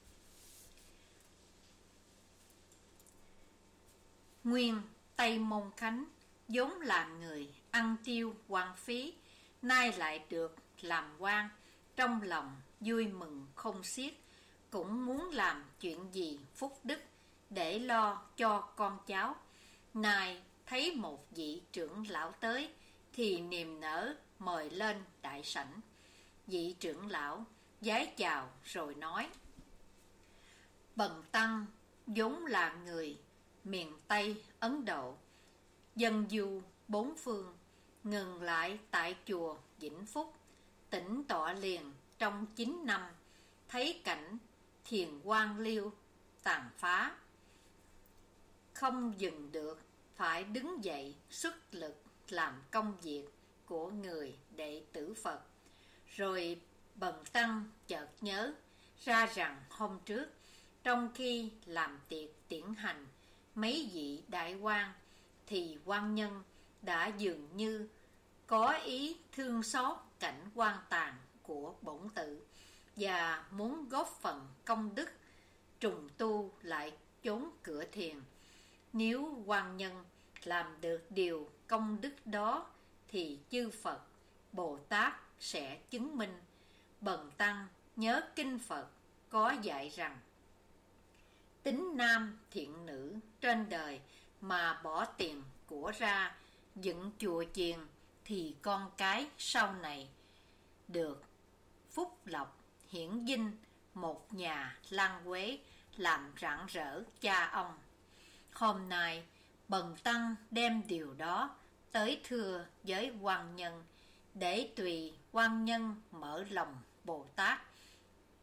[SPEAKER 1] Nguyên Tây Môn Khánh vốn là người ăn tiêu hoang phí, nay lại được làm quan, trong lòng vui mừng không xiết, cũng muốn làm chuyện gì phúc đức để lo cho con cháu. Nay thấy một vị trưởng lão tới thì niềm nở mời lên đại sảnh. Vị trưởng lão vái chào rồi nói: Bần tăng vốn là người miền Tây Ấn Độ, dân du bốn phương, ngừng lại tại chùa Vĩnh Phúc, tĩnh tọa liền trong chín năm, thấy cảnh thiền quan liêu tàn phá, không dừng được, phải đứng dậy xuất lực làm công việc của người đệ tử Phật. Rồi bần tăng chợt nhớ ra rằng hôm trước, trong khi làm tiệc tiễn hành mấy vị đại quan, thì quan nhân đã dường như có ý thương xót cảnh quan tàn của bổn tự, và muốn góp phần công đức trùng tu lại chốn cửa thiền. Nếu quan nhân làm được điều công đức đó thì chư Phật Bồ Tát sẽ chứng minh. Bần tăng nhớ kinh Phật có dạy rằng: tính nam thiện nữ trên đời mà bỏ tiền của ra dựng chùa chiền, thì con cái sau này được phúc lộc hiển vinh, một nhà lan quế, làm rạng rỡ cha ông. Hôm nay bần tăng đem điều đó tới thưa với quan nhân, để tùy quan nhân mở lòng Bồ Tát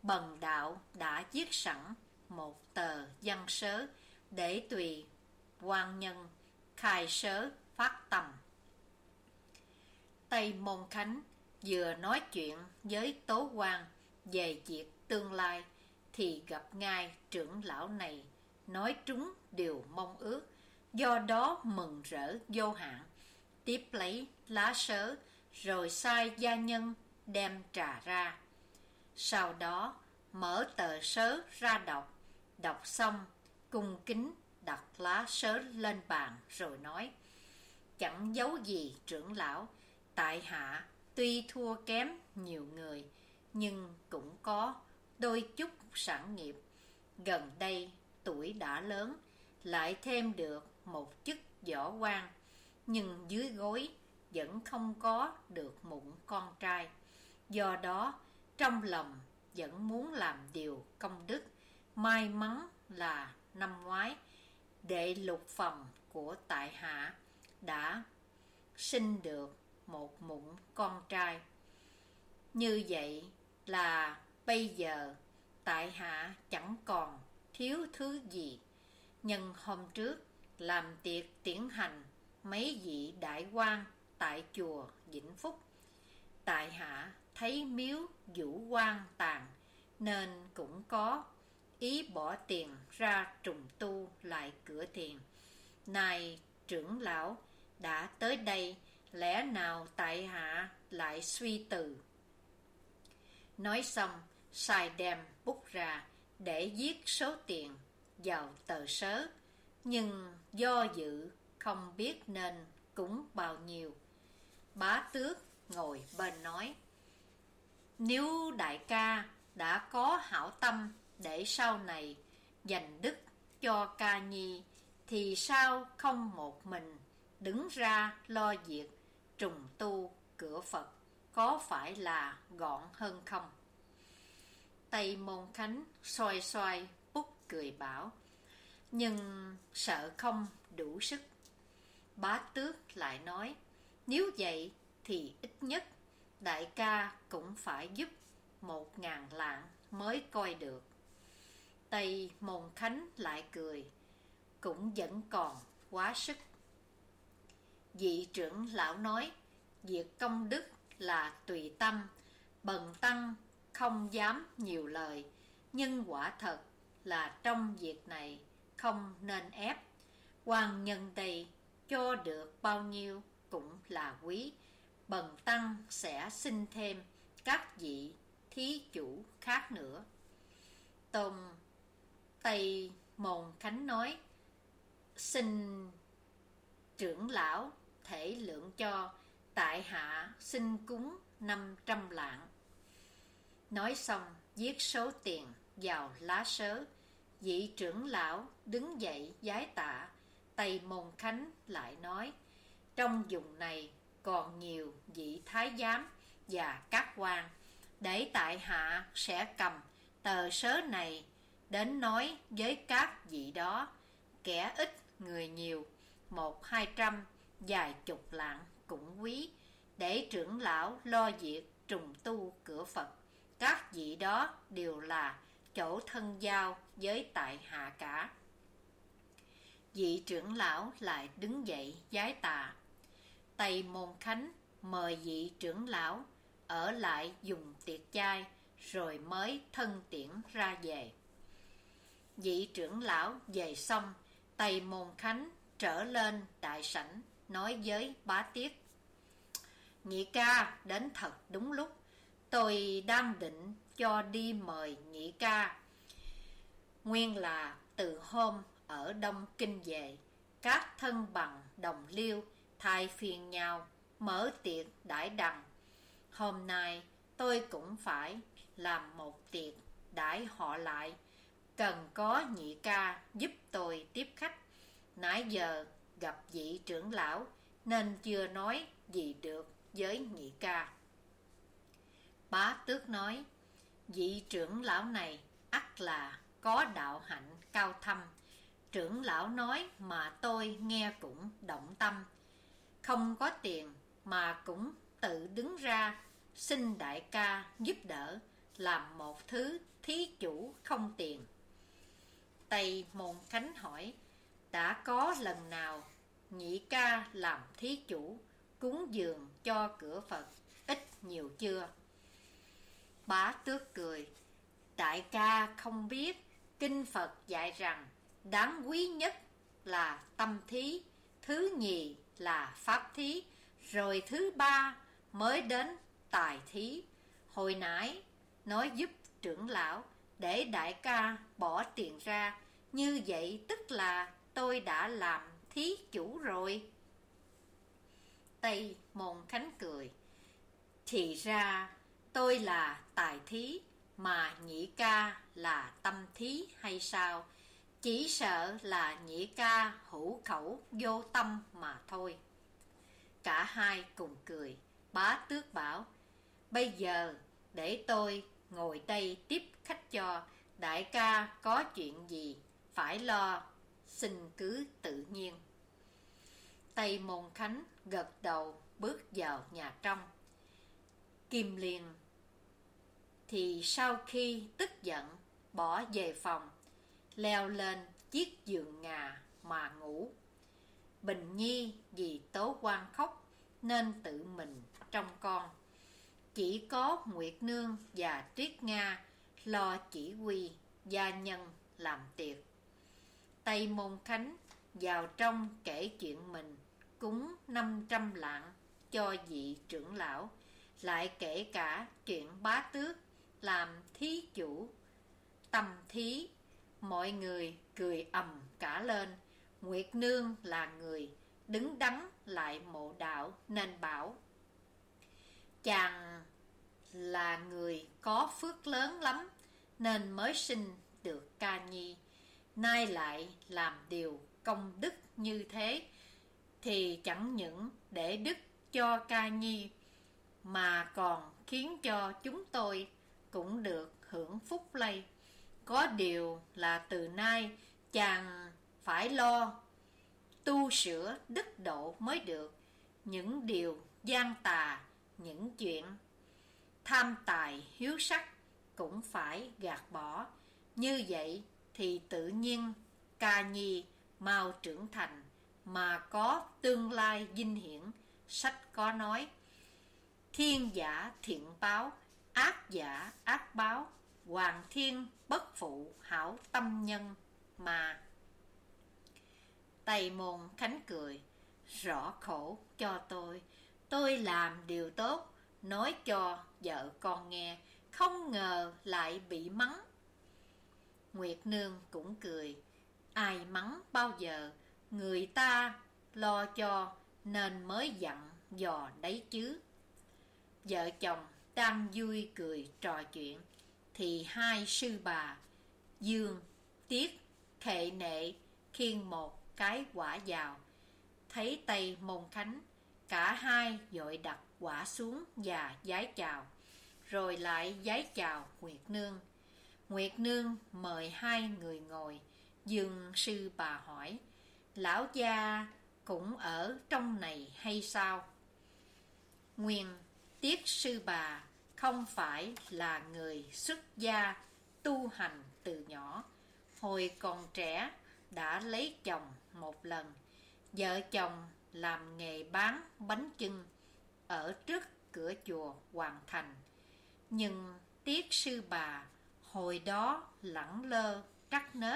[SPEAKER 1] Bần đạo đã viết sẵn một tờ văn sớ để tùy quan nhân khai sớ phát tầm. Tây Môn Khánh vừa nói chuyện với Tố Quan về việc tương lai thì gặp ngay trưởng lão này nói trúng điều mong ước, do đó mừng rỡ vô hạn, tiếp lấy lá sớ rồi sai gia nhân đem trà ra. Sau đó mở tờ sớ ra đọc, đọc xong cung kính đặt lá sớ lên bàn rồi nói: chẳng giấu gì trưởng lão, tại hạ tuy thua kém nhiều người nhưng cũng có đôi chút sản nghiệp. Gần đây tuổi đã lớn, lại thêm được một chức võ quan, nhưng dưới gối vẫn không có được mụn con trai. Do đó trong lòng vẫn muốn làm điều công đức. May mắn là năm ngoái đệ lục phòng của tại hạ đã sinh được một mụn con trai. Như vậy là bây giờ tại hạ chẳng còn thiếu thứ gì. Nhân hôm trước làm tiệc tiễn hành mấy vị đại quan tại chùa Vĩnh Phúc, tại hạ thấy miếu vũ quan tàn nên cũng có ý bỏ tiền ra trùng tu lại cửa thiền. Nay trưởng lão đã tới đây, lẽ nào tại hạ lại suy từ? Nói xong sai đem bút ra để viết số tiền vào tờ sớ, nhưng do dự không biết nên cúng bao nhiêu. Bá Tước ngồi bên nói: nếu đại ca đã có hảo tâm để sau này dành đức cho ca nhi, thì sao không một mình đứng ra lo việc trùng tu cửa Phật, có phải là gọn hơn không? Tây Môn Khánh xoay xoay bút cười bảo: nhưng sợ không đủ sức. Bá Tước lại nói: nếu vậy thì ít nhất đại ca cũng phải giúp một ngàn lạng mới coi được. Tây Môn Khánh lại cười: cũng vẫn còn quá sức. Vị trưởng lão nói: việc công đức là tùy tâm, bần tăng không dám nhiều lời, nhưng quả thật là trong việc này không nên ép. Quan nhân đây cho được bao nhiêu cũng là quý, bần tăng sẽ xin thêm các vị thí chủ khác nữa. Tôn Tây Môn Khánh nói: xin trưởng lão thể lượng cho, tại hạ xin cúng năm trăm lạng. Nói xong viết số tiền vào lá sớ. Vị trưởng lão đứng dậy vái tạ. Tây Môn Khánh lại nói: trong vùng này còn nhiều vị thái giám và các quan, để tại hạ sẽ cầm tờ sớ này đến nói với các vị đó, kẻ ít người nhiều, một hai trăm vài chục lạng cũng quý, để trưởng lão lo việc trùng tu cửa Phật. Các vị đó đều là chỗ thân giao với tại hạ cả. Vị trưởng lão lại đứng dậy vái tạ. Tây Môn Khánh mời vị trưởng lão ở lại dùng tiệc chay, rồi mới thân tiễn ra về. Vị trưởng lão về xong, Tây Môn Khánh trở lên đại sảnh nói với Bá Tiết: nhị ca đến thật đúng lúc, tôi đang định cho đi mời nhị ca. Nguyên là từ hôm ở Đông Kinh về, các thân bằng đồng liêu thay phiên nhau mở tiệc đãi đằng. Hôm nay tôi cũng phải làm một tiệc đãi họ lại, cần có nhị ca giúp tôi tiếp khách. Nãy giờ gặp vị trưởng lão nên chưa nói gì được với nhị ca. Bá Tước nói: vị trưởng lão này ắt là có đạo hạnh cao thâm. Trưởng lão nói mà tôi nghe cũng động tâm, không có tiền mà cũng tự đứng ra xin đại ca giúp đỡ làm một thứ thí chủ không tiền. Tây Môn Khánh hỏi, đã có lần nào nhị ca làm thí chủ cúng dường cho cửa Phật ít nhiều chưa? Bá Tước cười, đại ca không biết, kinh Phật dạy rằng đáng quý nhất là tâm thí, thứ nhì là pháp thí, rồi thứ ba mới đến tài thí. Hồi nãy nói giúp trưởng lão để đại ca bỏ tiền ra, như vậy tức là tôi đã làm thí chủ rồi. Tây Môn Khánh cười, thì ra tôi là tài thí mà nhị ca là tâm thí hay sao? Chỉ sợ là nhị ca hữu khẩu vô tâm mà thôi. Cả hai cùng cười. Bá Tước bảo, bây giờ để tôi ngồi đây tiếp khách cho, đại ca có chuyện gì phải lo, xin cứ tự nhiên. Tây Môn Khánh gật đầu bước vào nhà trong. Kim Liên thì sau khi tức giận bỏ về phòng, leo lên chiếc giường ngà mà ngủ. Bình Nhi vì Tố Quan khóc nên tự mình trông con. Chỉ có Nguyệt Nương và Tuyết Nga lo chỉ huy gia nhân làm tiệc. Tây Môn Khánh vào trong kể chuyện mình cúng năm trăm lạng cho vị trưởng lão, lại kể cả chuyện Bá Tước làm thí chủ tâm thí. Mọi người cười ầm cả lên. Nguyệt Nương là người đứng đắn lại mộ đạo nên bảo, chàng là người có phước lớn lắm nên mới sinh được ca nhi, nay lại làm điều công đức như thế, thì chẳng những để đức cho ca nhi mà còn khiến cho chúng tôi cũng được hưởng phúc lây. Có điều là từ nay chàng phải lo tu sửa đức độ mới được. Những điều gian tà, những chuyện tham tài hiếu sắc cũng phải gạt bỏ. Như vậy thì tự nhiên ca nhi mau trưởng thành mà có tương lai vinh hiển. Sách có nói, thiên giả thiện báo, ác giả ác báo, hoàng thiên bất phụ hảo tâm nhân mà. Tây Môn Khánh cười, rõ khổ cho tôi. Tôi làm điều tốt, nói cho vợ con nghe, không ngờ lại bị mắng. Nguyệt Nương cũng cười, ai mắng bao giờ, người ta lo cho nên mới dặn dò đấy chứ. Vợ chồng đang vui cười trò chuyện thì hai sư bà Dương, Tiết, Khệ Nệ khiêng một cái quả vào. Thấy Tây Môn Khánh, cả hai vội đặt quả xuống và vái chào, rồi lại vái chào Nguyệt Nương. Nguyệt Nương mời hai người ngồi. Dương sư bà hỏi, lão gia cũng ở trong này hay sao? Nguyên Tiết sư bà không phải là người xuất gia tu hành từ nhỏ. Hồi còn trẻ đã lấy chồng một lần. Vợ chồng làm nghề bán bánh chưng ở trước cửa chùa Hoàng Thành. Nhưng Tiết sư bà hồi đó lẳng lơ trắc nết,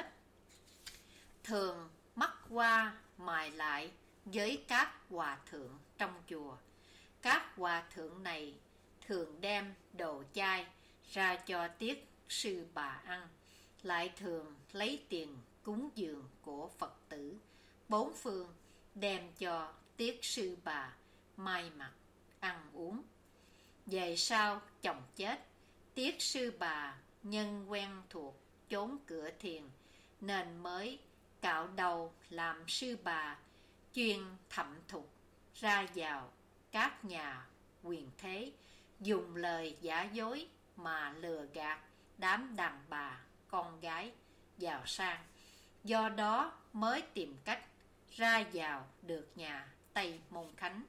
[SPEAKER 1] thường mắt qua mài lại với các hòa thượng trong chùa. Các hòa thượng này thường đem đồ chay ra cho Tiết sư bà ăn, lại thường lấy tiền cúng dường của Phật tử bốn phương đem cho Tiết sư bà may mặc ăn uống. Về sau chồng chết, Tiết sư bà nhân quen thuộc chốn cửa thiền nên mới cạo đầu làm sư bà, chuyên thẩm thục ra vào các nhà quyền thế, dùng lời giả dối mà lừa gạt đám đàn bà con gái giàu sang. Do đó mới tìm cách ra vào được nhà Tây Môn Khánh.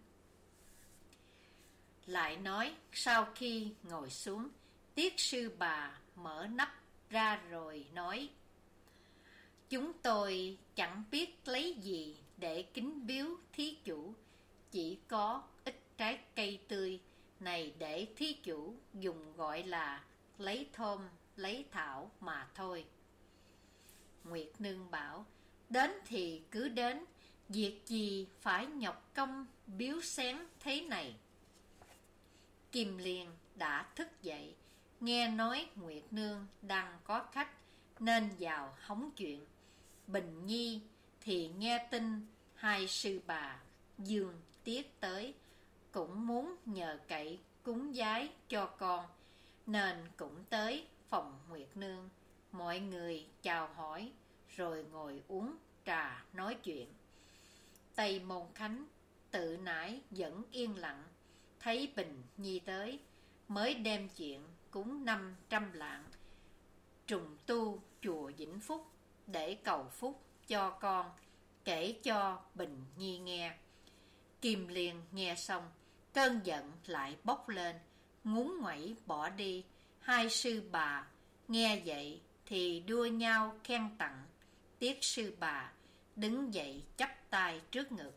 [SPEAKER 1] Lại nói, sau khi ngồi xuống, Tiết sư bà mở nắp ra rồi nói: chúng tôi chẳng biết lấy gì để kính biếu thí chủ, chỉ có ít trái cây tươi này để thí chủ dùng gọi là lấy thơm lấy thảo mà thôi. Nguyệt Nương bảo: đến thì cứ đến, việc gì phải nhọc công biếu xén thế này. Kim Liên đã thức dậy, nghe nói Nguyệt Nương đang có khách nên vào hóng chuyện. Bình Nhi thì nghe tin hai sư bà Dương Tiết tới, cũng muốn nhờ cậy cúng giái cho con, nên cũng tới phòng Nguyệt Nương. Mọi người chào hỏi rồi ngồi uống trà nói chuyện. Tây Môn Khánh tự nãy vẫn yên lặng, thấy Bình Nhi tới mới đem chuyện cúng năm trăm lạng trùng tu chùa Vĩnh Phúc để cầu phúc cho con kể cho Bình Nhi nghe. Kim Liên nghe xong, cơn giận lại bốc lên, ngúng nguẩy bỏ đi. Hai sư bà nghe vậy thì đua nhau khen tặng. Tiết sư bà đứng dậy chắp tay trước ngực: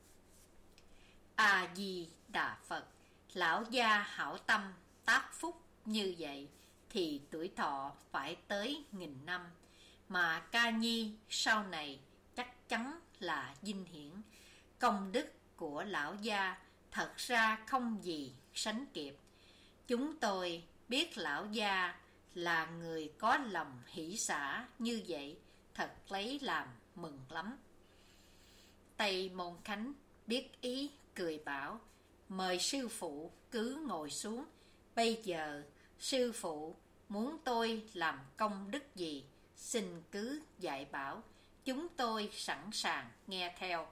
[SPEAKER 1] A Di Đà Phật, lão gia hảo tâm tác phúc như vậy thì tuổi thọ phải tới nghìn năm, mà ca nhi sau này chắc chắn là vinh hiển. Công đức của lão gia thật ra không gì sánh kịp. Chúng tôi biết lão gia là người có lòng hỷ xả như vậy, thật lấy làm mừng lắm. Tây Môn Khánh biết ý, cười bảo: mời sư phụ cứ ngồi xuống. Bây giờ sư phụ muốn tôi làm công đức gì, xin cứ dạy bảo, chúng tôi sẵn sàng nghe theo.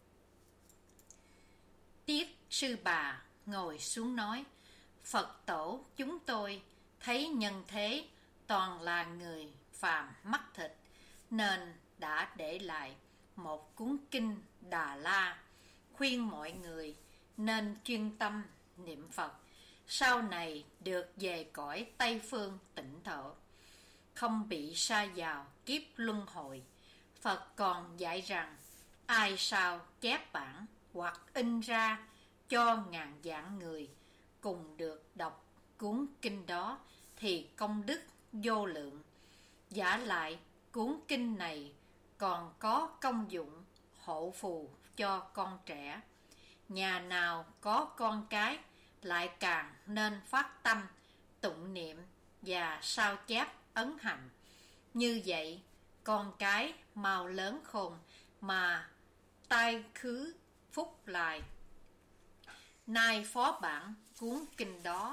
[SPEAKER 1] Tiết sư bà ngồi xuống nói: Phật tổ chúng tôi thấy nhân thế toàn là người phàm mắt thịt, nên đã để lại một cuốn kinh Đà La, khuyên mọi người nên chuyên tâm niệm Phật, sau này được về cõi Tây Phương tịnh thọ, không bị sa vào kiếp luân hồi. Phật còn dạy rằng ai sao chép bản hoặc in ra cho ngàn vạn người cùng được đọc cuốn kinh đó thì công đức vô lượng. Vả lại cuốn kinh này còn có công dụng hộ phù cho con trẻ. Nhà nào có con cái lại càng nên phát tâm tụng niệm và sao chép ấn hành. Như vậy con cái mau lớn khôn mà tai khứ phúc lại. Nay phó bản cuốn kinh đó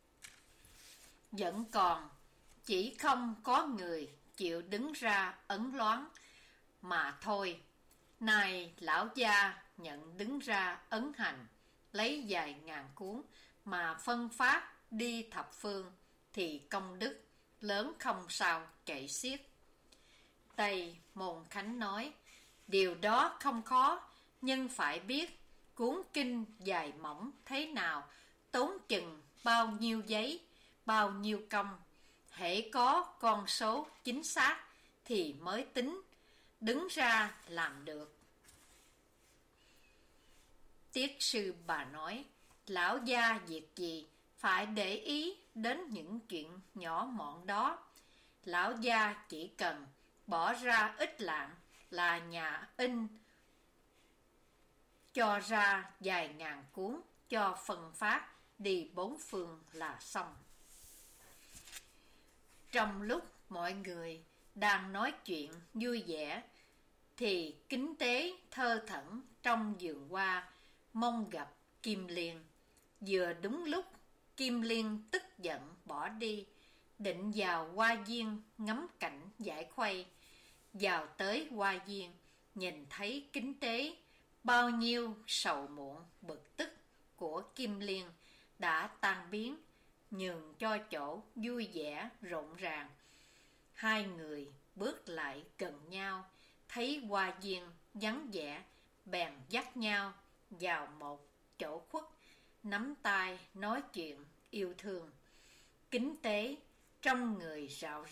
[SPEAKER 1] vẫn còn, chỉ không có người chịu đứng ra ấn loáng mà thôi. Nay lão gia nhận đứng ra ấn hành, lấy vài ngàn cuốn mà phân phát đi thập phương thì công đức lớn không sao kể xiết. Tây Môn Khánh nói: điều đó không khó, nhưng phải biết cuốn kinh dài mỏng thế nào, tốn chừng bao nhiêu giấy, bao nhiêu công. Hễ có con số chính xác thì mới tính đứng ra làm được. Tiết sư bà nói: lão gia việc gì phải để ý đến những chuyện nhỏ mọn đó. Lão gia chỉ cần bỏ ra ít lạng là nhà in cho ra vài ngàn cuốn cho phân phát đi bốn phương là xong. Trong lúc mọi người đang nói chuyện vui vẻ thì Kính Tế thơ thẩn trong vườn hoa mong gặp Kim Liên. Vừa đúng lúc Kim Liên tức giận bỏ đi, định vào hoa viên ngắm cảnh giải khuây. Vào tới hoa viên, nhìn thấy Kính Tế, bao nhiêu sầu muộn bực tức của Kim Liên đã tan biến, nhường cho chỗ vui vẻ rộn ràng. Hai người bước lại gần nhau, thấy hoa viên vắng vẻ, bèn dắt nhau vào một chỗ khuất, nắm tay nói chuyện yêu thương. Kính Tế trong người rạo rực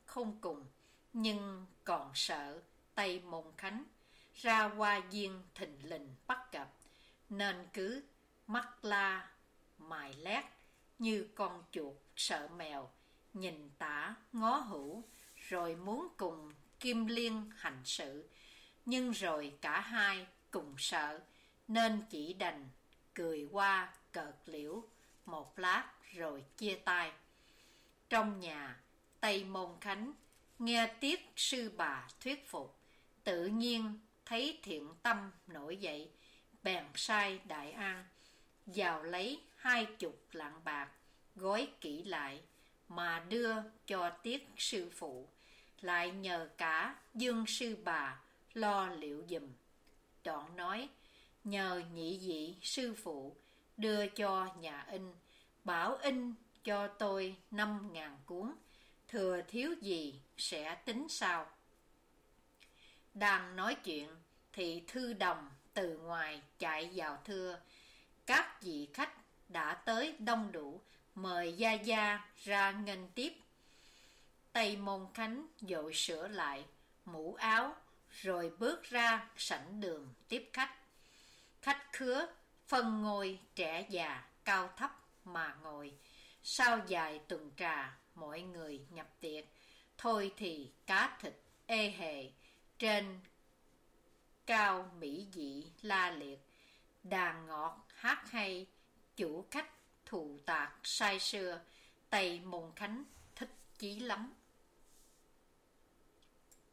[SPEAKER 1] không cùng, nhưng còn sợ Tây Môn Khánh ra hoa viên thình lình bắt gặp, nên cứ mắt la mài lét như con chuột sợ mèo, nhìn tả ngó hữu, rồi muốn cùng Kim Liên hành sự. Nhưng rồi cả hai cùng sợ, nên chỉ đành cười qua cợt liễu một lát rồi chia tay. Trong nhà, Tây Môn Khánh nghe tiết sư bà thuyết phục, tự nhiên thấy thiện tâm nổi dậy, bèn sai Đại An vào lấy hai chục lạng bạc, gói kỹ lại mà đưa cho tiết sư phụ, lại nhờ cả Dương sư bà lo liệu giùm. Đoạn nói, nhờ nhị vị sư phụ đưa cho nhà in, bảo in cho tôi năm ngàn cuốn, thừa thiếu gì sẽ tính sau. Đang nói chuyện thì thư đồng từ ngoài chạy vào thưa, các vị khách đã tới đông đủ, mời gia gia ra nghênh tiếp. Tây Môn Khánh vội sửa lại mũ áo, rồi bước ra sảnh đường tiếp khách. Khách khứa phân ngôi trẻ già cao thấp mà ngồi. Sau vài tuần trà, mọi người nhập tiệc. Thôi thì cá thịt ê hề, trên cao mỹ vị la liệt, đàn ngọt hát hay, chủ khách thù tạc say sưa. Tây Môn Khánh thích chí lắm.